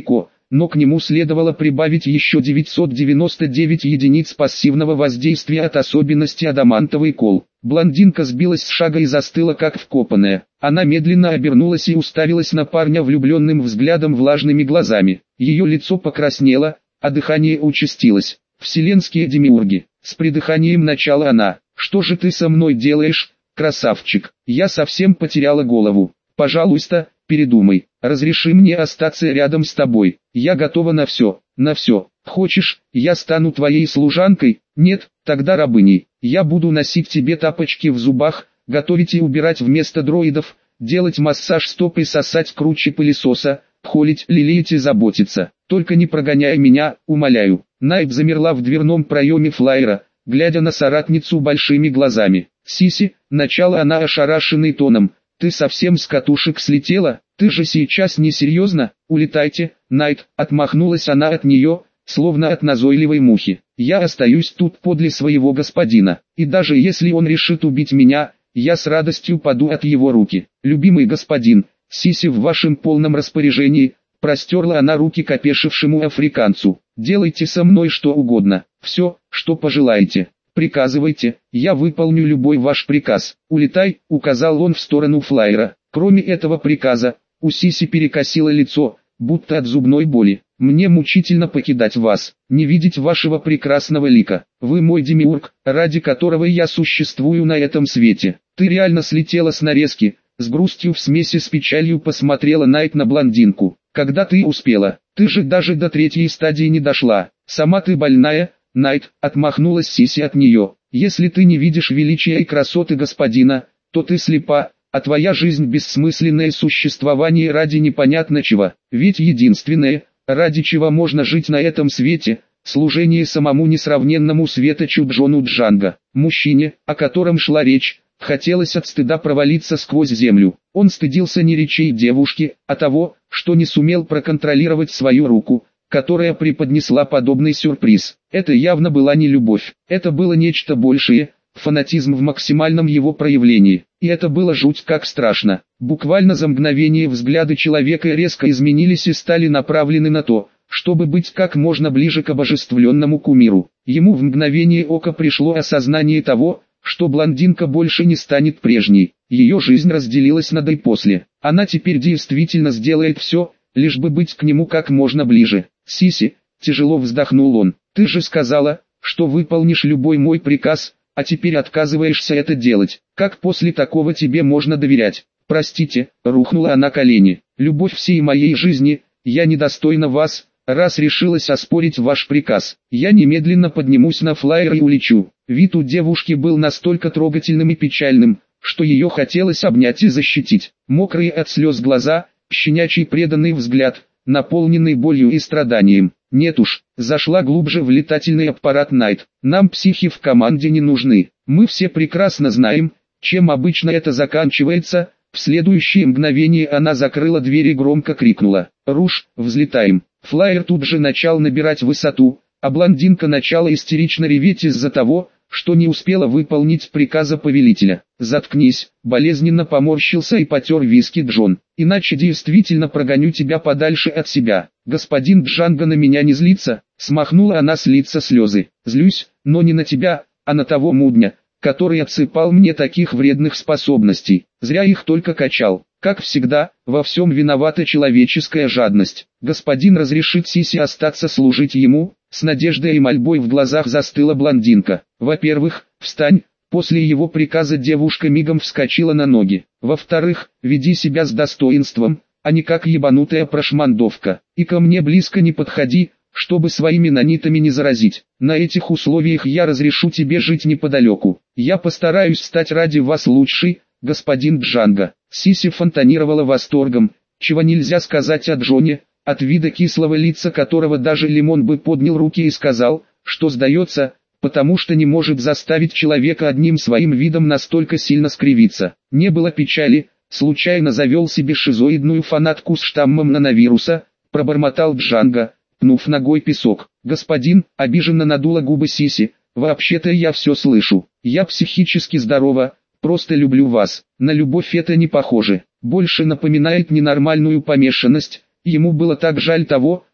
Speaker 1: но к нему следовало прибавить еще девятьсот девяносто девять единиц пассивного воздействия от особенности адамантовый кол. Блондинка сбилась с шага и застыла как вкопанная. Она медленно обернулась и уставилась на парня влюбленным взглядом влажными глазами. Ее лицо покраснело, а дыхание участилось. «Вселенские демиурги!» С придыханием начала она. «Что же ты со мной делаешь, красавчик? Я совсем потеряла голову. Пожалуйста, передумай. Разреши мне остаться рядом с тобой. Я готова на все, на все. Хочешь, я стану твоей служанкой? Нет, тогда рабыней. Я буду носить тебе тапочки в зубах, готовить и убирать вместо дроидов, делать массаж стоп и сосать круче пылесоса, холить, лелеять и заботиться. Только не прогоняй меня, умоляю». Найт замерла в дверном проеме флайера, глядя на соратницу большими глазами. «Сиси», начала она ошарашенной тоном, «ты совсем с катушек слетела? Ты же сейчас не серьезно? Улетайте, Найт», отмахнулась она от нее, словно от назойливой мухи. «Я остаюсь тут подле своего господина, и даже если он решит убить меня, я с радостью паду от его руки. Любимый господин, Сиси в вашем полном распоряжении», простерла она руки к опешившему африканцу. «Делайте со мной что угодно, все, что пожелаете. Приказывайте, я выполню любой ваш приказ. Улетай», указал он в сторону флайера. Кроме этого приказа, у Сиси перекосило лицо, будто от зубной боли. «Мне мучительно покидать вас, не видеть вашего прекрасного лика. Вы мой демиург, ради которого я существую на этом свете. Ты реально слетела с нарезки», с грустью в смеси с печалью посмотрела Найт на блондинку. «Когда ты успела? Ты же даже до третьей стадии не дошла. Сама ты больная, Найт», отмахнулась Сиси от нее. «Если ты не видишь величия и красоты господина, то ты слепа, а твоя жизнь бессмысленное существование ради непонятно чего. Ведь единственное, ради чего можно жить на этом свете, служение самому несравненному светочу Джону Джанго, мужчине, о котором шла речь». Хотелось от стыда провалиться сквозь землю. Он стыдился не речей девушки, а того, что не сумел проконтролировать свою руку, которая преподнесла подобный сюрприз. Это явно была не любовь, это было нечто большее, фанатизм в максимальном его проявлении. И это было жуть как страшно. Буквально за мгновение взгляды человека резко изменились и стали направлены на то, чтобы быть как можно ближе к обожествленному кумиру. Ему в мгновение ока пришло осознание того, что блондинка больше не станет прежней. Ее жизнь разделилась на до и после. Она теперь действительно сделает все, лишь бы быть к нему как можно ближе. «Сиси», тяжело вздохнул он, «ты же сказала, что выполнишь любой мой приказ, а теперь отказываешься это делать. Как после такого тебе можно доверять?» «Простите», рухнула она колени, «любовь всей моей жизни, я недостойна вас. Раз решилась оспорить ваш приказ, я немедленно поднимусь на флайер и улечу». Вид у девушки был настолько трогательным и печальным, что ее хотелось обнять и защитить. Мокрые от слез глаза, щенячий преданный взгляд, наполненный болью и страданием. «Нет уж», зашла глубже в летательный аппарат Найт, «нам психи в команде не нужны. Мы все прекрасно знаем, чем обычно это заканчивается». В следующее мгновение она закрыла дверь и громко крикнула: «Руш, взлетаем!». Флайер тут же начал набирать высоту, а блондинка начала истерично реветь из-за того, что не успела выполнить приказа повелителя. «Заткнись», болезненно поморщился и потер виски Джон, «иначе действительно прогоню тебя подальше от себя». «Господин Джанго на меня не злится», смахнула она с лица слезы. «Злюсь, но не на тебя, а на того мудня, который отсыпал мне таких вредных способностей. Зря их только качал. Как всегда, во всем виновата человеческая жадность. Господин разрешит Сиси остаться служить ему?» С надеждой и мольбой в глазах застыла блондинка. «Во-первых, встань». После его приказа девушка мигом вскочила на ноги. «Во-вторых, веди себя с достоинством, а не как ебанутая прошмандовка. И ко мне близко не подходи, чтобы своими нанитами не заразить. На этих условиях я разрешу тебе жить неподалеку. Я постараюсь стать ради вас лучшей, господин Джанго». Сиси фонтанировала восторгом, чего нельзя сказать о Джоне, от вида кислого лица которого даже Лимон бы поднял руки и сказал, что сдается, потому что не может заставить человека одним своим видом настолько сильно скривиться. Не было печали, случайно завел себе шизоидную фанатку с штаммом нановируса, пробормотал Джанго, пнув ногой песок. «Господин», обиженно надула губы Сиси, «вообще-то я все слышу. Я психически здорова, просто люблю вас». На любовь это не похоже, больше напоминает ненормальную помешанность. Ему было так жаль того,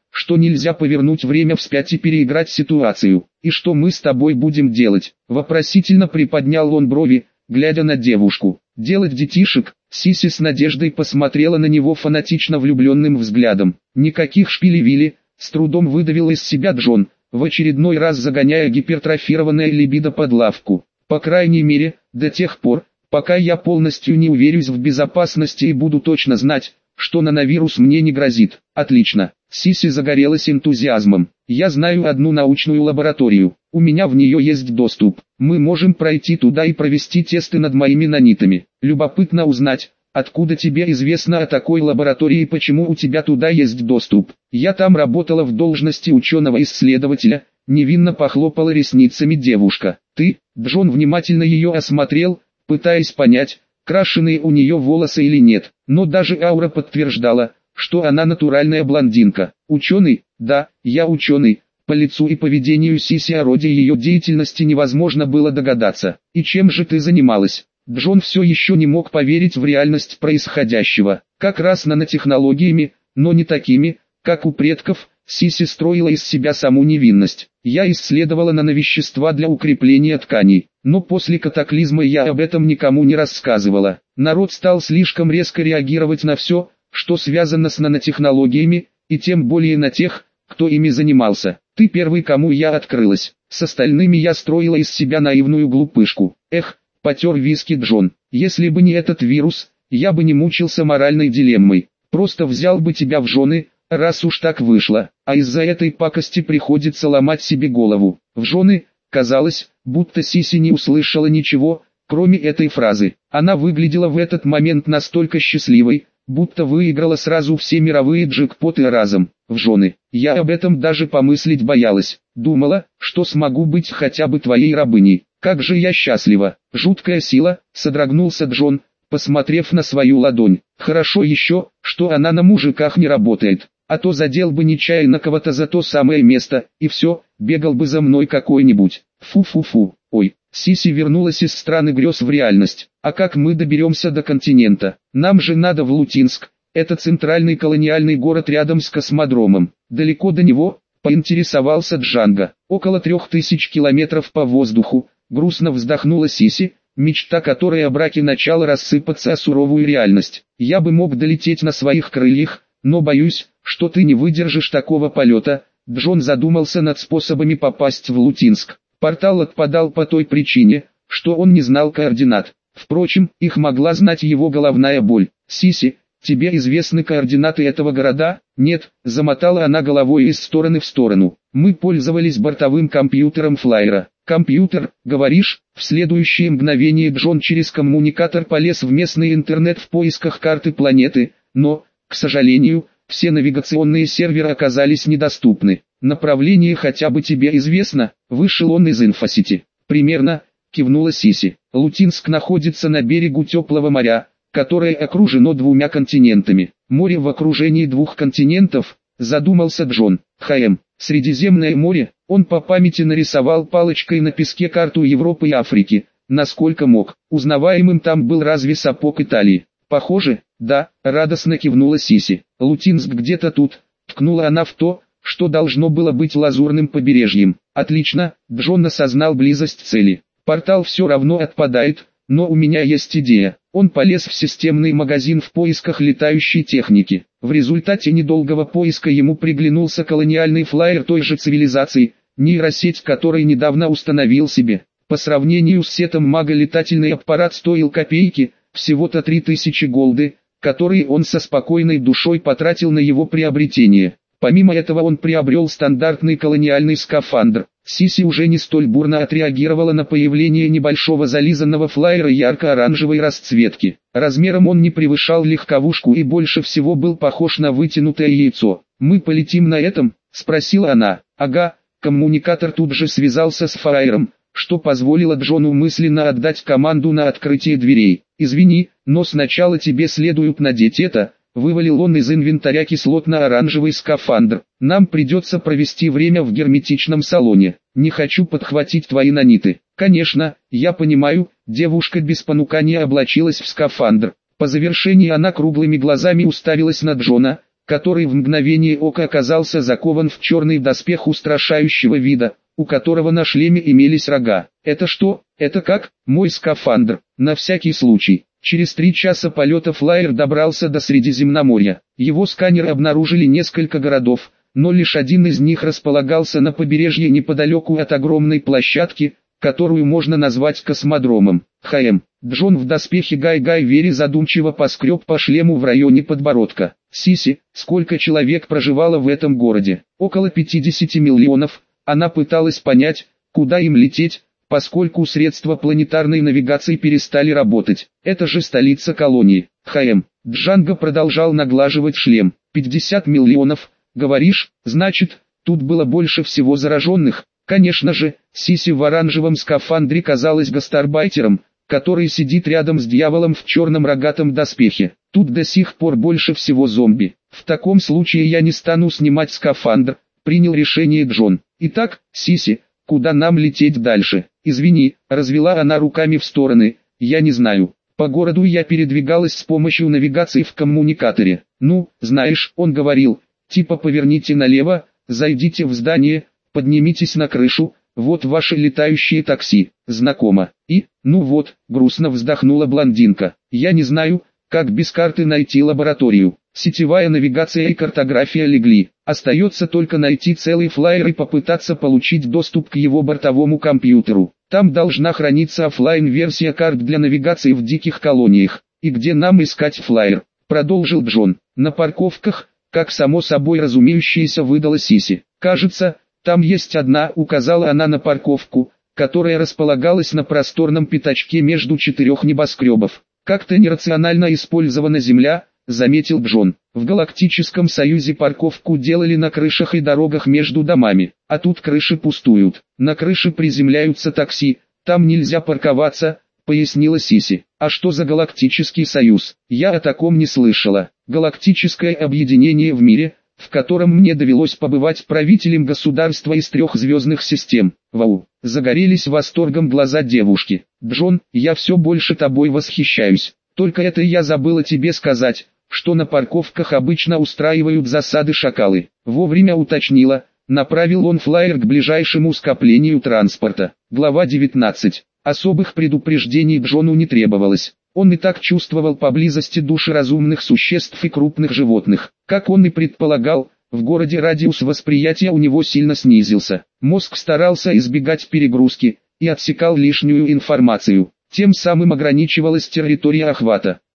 Speaker 1: что нельзя повернуть время вспять и переиграть ситуацию. И что мы с тобой будем делать? Вопросительно приподнял он брови, глядя на девушку. Делать детишек? Сиси с надеждой посмотрела на него фанатично влюбленным взглядом. Никаких шпили-вили, с трудом выдавил из себя Джон, в очередной раз загоняя гипертрофированное либидо под лавку. По крайней мере, до тех пор, пока я полностью не уверюсь в безопасности и буду точно знать, что нановирус мне не грозит. Отлично. Сиси загорелась энтузиазмом. Я знаю одну научную лабораторию. У меня в нее есть доступ. Мы можем пройти туда и провести тесты над моими нанитами. Любопытно узнать, откуда тебе известно о такой лаборатории и почему у тебя туда есть доступ. Я там работала в должности ученого-исследователя. Невинно похлопала ресницами девушка. Ты? Джон внимательно ее осмотрел, пытаясь понять, крашеные у нее волосы или нет, но даже аура подтверждала, что она натуральная блондинка. Ученый? Да, я ученый. По лицу и поведению Сиси о роде ее деятельности невозможно было догадаться. И чем же ты занималась? Джон все еще не мог поверить в реальность происходящего. Как раз нанотехнологиями, но не такими, как у предков. Сиси строила из себя саму невинность. Я исследовала нановещества для укрепления тканей, но после катаклизма я об этом никому не рассказывала. Народ стал слишком резко реагировать на все, что связано с нанотехнологиями, и тем более на тех, кто ими занимался. Ты первый, кому я открылась. С остальными я строила из себя наивную глупышку. Эх, потер виски Джон. Если бы не этот вирус, я бы не мучился моральной дилеммой. Просто взял бы тебя в жены, раз уж так вышло, а из-за этой пакости приходится ломать себе голову. В жены, казалось, будто Сиси не услышала ничего, кроме этой фразы. Она выглядела в этот момент настолько счастливой, будто выиграла сразу все мировые джекпоты разом. В жены. Я об этом даже помыслить боялась. Думала, что смогу быть хотя бы твоей рабыней. Как же я счастлива. Жуткая сила, содрогнулся Джон, посмотрев на свою ладонь. Хорошо еще, что она на мужиках не работает. А то задел бы нечаянно кого-то за то самое место, и все, бегал бы за мной какой-нибудь. Фу-фу-фу. Ой, Сиси вернулась из страны грез в реальность. А как мы доберемся до континента? Нам же надо в Лутинск. Это центральный колониальный город рядом с космодромом. Далеко до него, поинтересовался Джанго. Около трех тысяч километров по воздуху. Грустно вздохнула Сиси, мечта которой о браке начала рассыпаться о суровую реальность. Я бы мог долететь на своих крыльях, но боюсь, что ты не выдержишь такого полета. Джон задумался над способами попасть в Лутинск. Портал отпадал по той причине, что он не знал координат. Впрочем, их могла знать его головная боль. Сиси, тебе известны координаты этого города? Нет, замотала она головой из стороны в сторону. Мы пользовались бортовым компьютером флайера. Компьютер, говоришь? В следующее мгновение Джон через коммуникатор полез в местный интернет в поисках карты планеты, но, к сожалению, все навигационные серверы оказались недоступны. Направление хотя бы тебе известно? Вышел он из инфосети. Примерно, кивнула Сиси. Лутинск находится на берегу теплого моря, которое окружено двумя континентами. Море в окружении двух континентов, задумался Джон. Хм, Средиземное море. Он по памяти нарисовал палочкой на песке карту Европы и Африки, насколько мог. Узнаваемым там был разве сапог Италии? Похоже, да, радостно кивнула Сиси. Лутинск где-то тут, ткнула она в то, что должно было быть лазурным побережьем. Отлично, Джон осознал близость цели. Портал все равно отпадает, но у меня есть идея. Он полез в системный магазин в поисках летающей техники. В результате недолгого поиска ему приглянулся колониальный флайер той же цивилизации, нейросеть которой недавно установил себе. По сравнению с сетом мага летательный аппарат стоил копейки, всего-то три тысячи голды, которые он со спокойной душой потратил на его приобретение. Помимо этого он приобрел стандартный колониальный скафандр. Сиси уже не столь бурно отреагировала на появление небольшого зализанного флайера ярко-оранжевой расцветки. Размером он не превышал легковушку и больше всего был похож на вытянутое яйцо. «Мы полетим на этом?» – спросила она. «Ага». Коммуникатор тут же связался с флайером, что позволило Джону мысленно отдать команду на открытие дверей. «Извини, но сначала тебе следует надеть это», — вывалил он из инвентаря кислотно-оранжевый скафандр. «Нам придется провести время в герметичном салоне. Не хочу подхватить твои наниты». «Конечно, я понимаю», — девушка без понукания облачилась в скафандр. По завершении она круглыми глазами уставилась на Джона, который в мгновение ока оказался закован в черный доспех устрашающего вида, у которого на шлеме имелись рога. «Это что? Это как? Мой скафандр, на всякий случай». Через три часа полета флайер добрался до Средиземноморья. Его сканеры обнаружили несколько городов, но лишь один из них располагался на побережье неподалеку от огромной площадки, которую можно назвать космодромом. ХМ. Джон в доспехе Гай-Гай Вери задумчиво поскреб по шлему в районе подбородка. Сиси, сколько человек проживало в этом городе? Около пятидесяти миллионов. Она пыталась понять, куда им лететь, поскольку средства планетарной навигации перестали работать. Это же столица колонии. ХМ. Джанго продолжал наглаживать шлем. пятьдесят миллионов, говоришь, значит, тут было больше всего зараженных. Конечно же, Сиси в оранжевом скафандре казалась гастарбайтером, который сидит рядом с дьяволом в черном рогатом доспехе. Тут до сих пор больше всего зомби. В таком случае я не стану снимать скафандр, принял решение Джон. Итак, Сиси, куда нам лететь дальше? Извини, развела она руками в стороны, я не знаю. По городу я передвигалась с помощью навигации в коммуникаторе. Ну, знаешь, он говорил, типа поверните налево, зайдите в здание, поднимитесь на крышу, вот ваше летающее такси. Знакомо. И, ну вот, грустно вздохнула блондинка. Я не знаю, как без карты найти лабораторию. Сетевая навигация и картография легли. Остается только найти целый флайер и попытаться получить доступ к его бортовому компьютеру. Там должна храниться офлайн-версия карт для навигации в диких колониях. И где нам искать флайер? Продолжил Джон. На парковках, как само собой разумеющееся выдала Сиси. Кажется, там есть одна, указала она на парковку, которая располагалась на просторном пятачке между четырех небоскребов. Как-то нерационально использована земля, заметил Джон. В Галактическом Союзе парковку делали на крышах и дорогах между домами, а тут крыши пустуют. На крыше приземляются такси, там нельзя парковаться, пояснила Сиси. А что за Галактический Союз? Я о таком не слышала. Галактическое объединение в мире, в котором мне довелось побывать правителем государства из трех звездных систем. Вау! Загорелись восторгом глаза девушки. Джон, я все больше тобой восхищаюсь. Только это я забыла тебе сказать, что на парковках обычно устраивают засады шакалы. Вовремя уточнила, направил он флайер к ближайшему скоплению транспорта. Глава девятнадцать. Особых предупреждений Джону не требовалось. Он и так чувствовал поблизости души разумных существ и крупных животных. Как он и предполагал, в городе радиус восприятия у него сильно снизился. Мозг старался избегать перегрузки и отсекал лишнюю информацию. Тем самым ограничивалась территория охвата.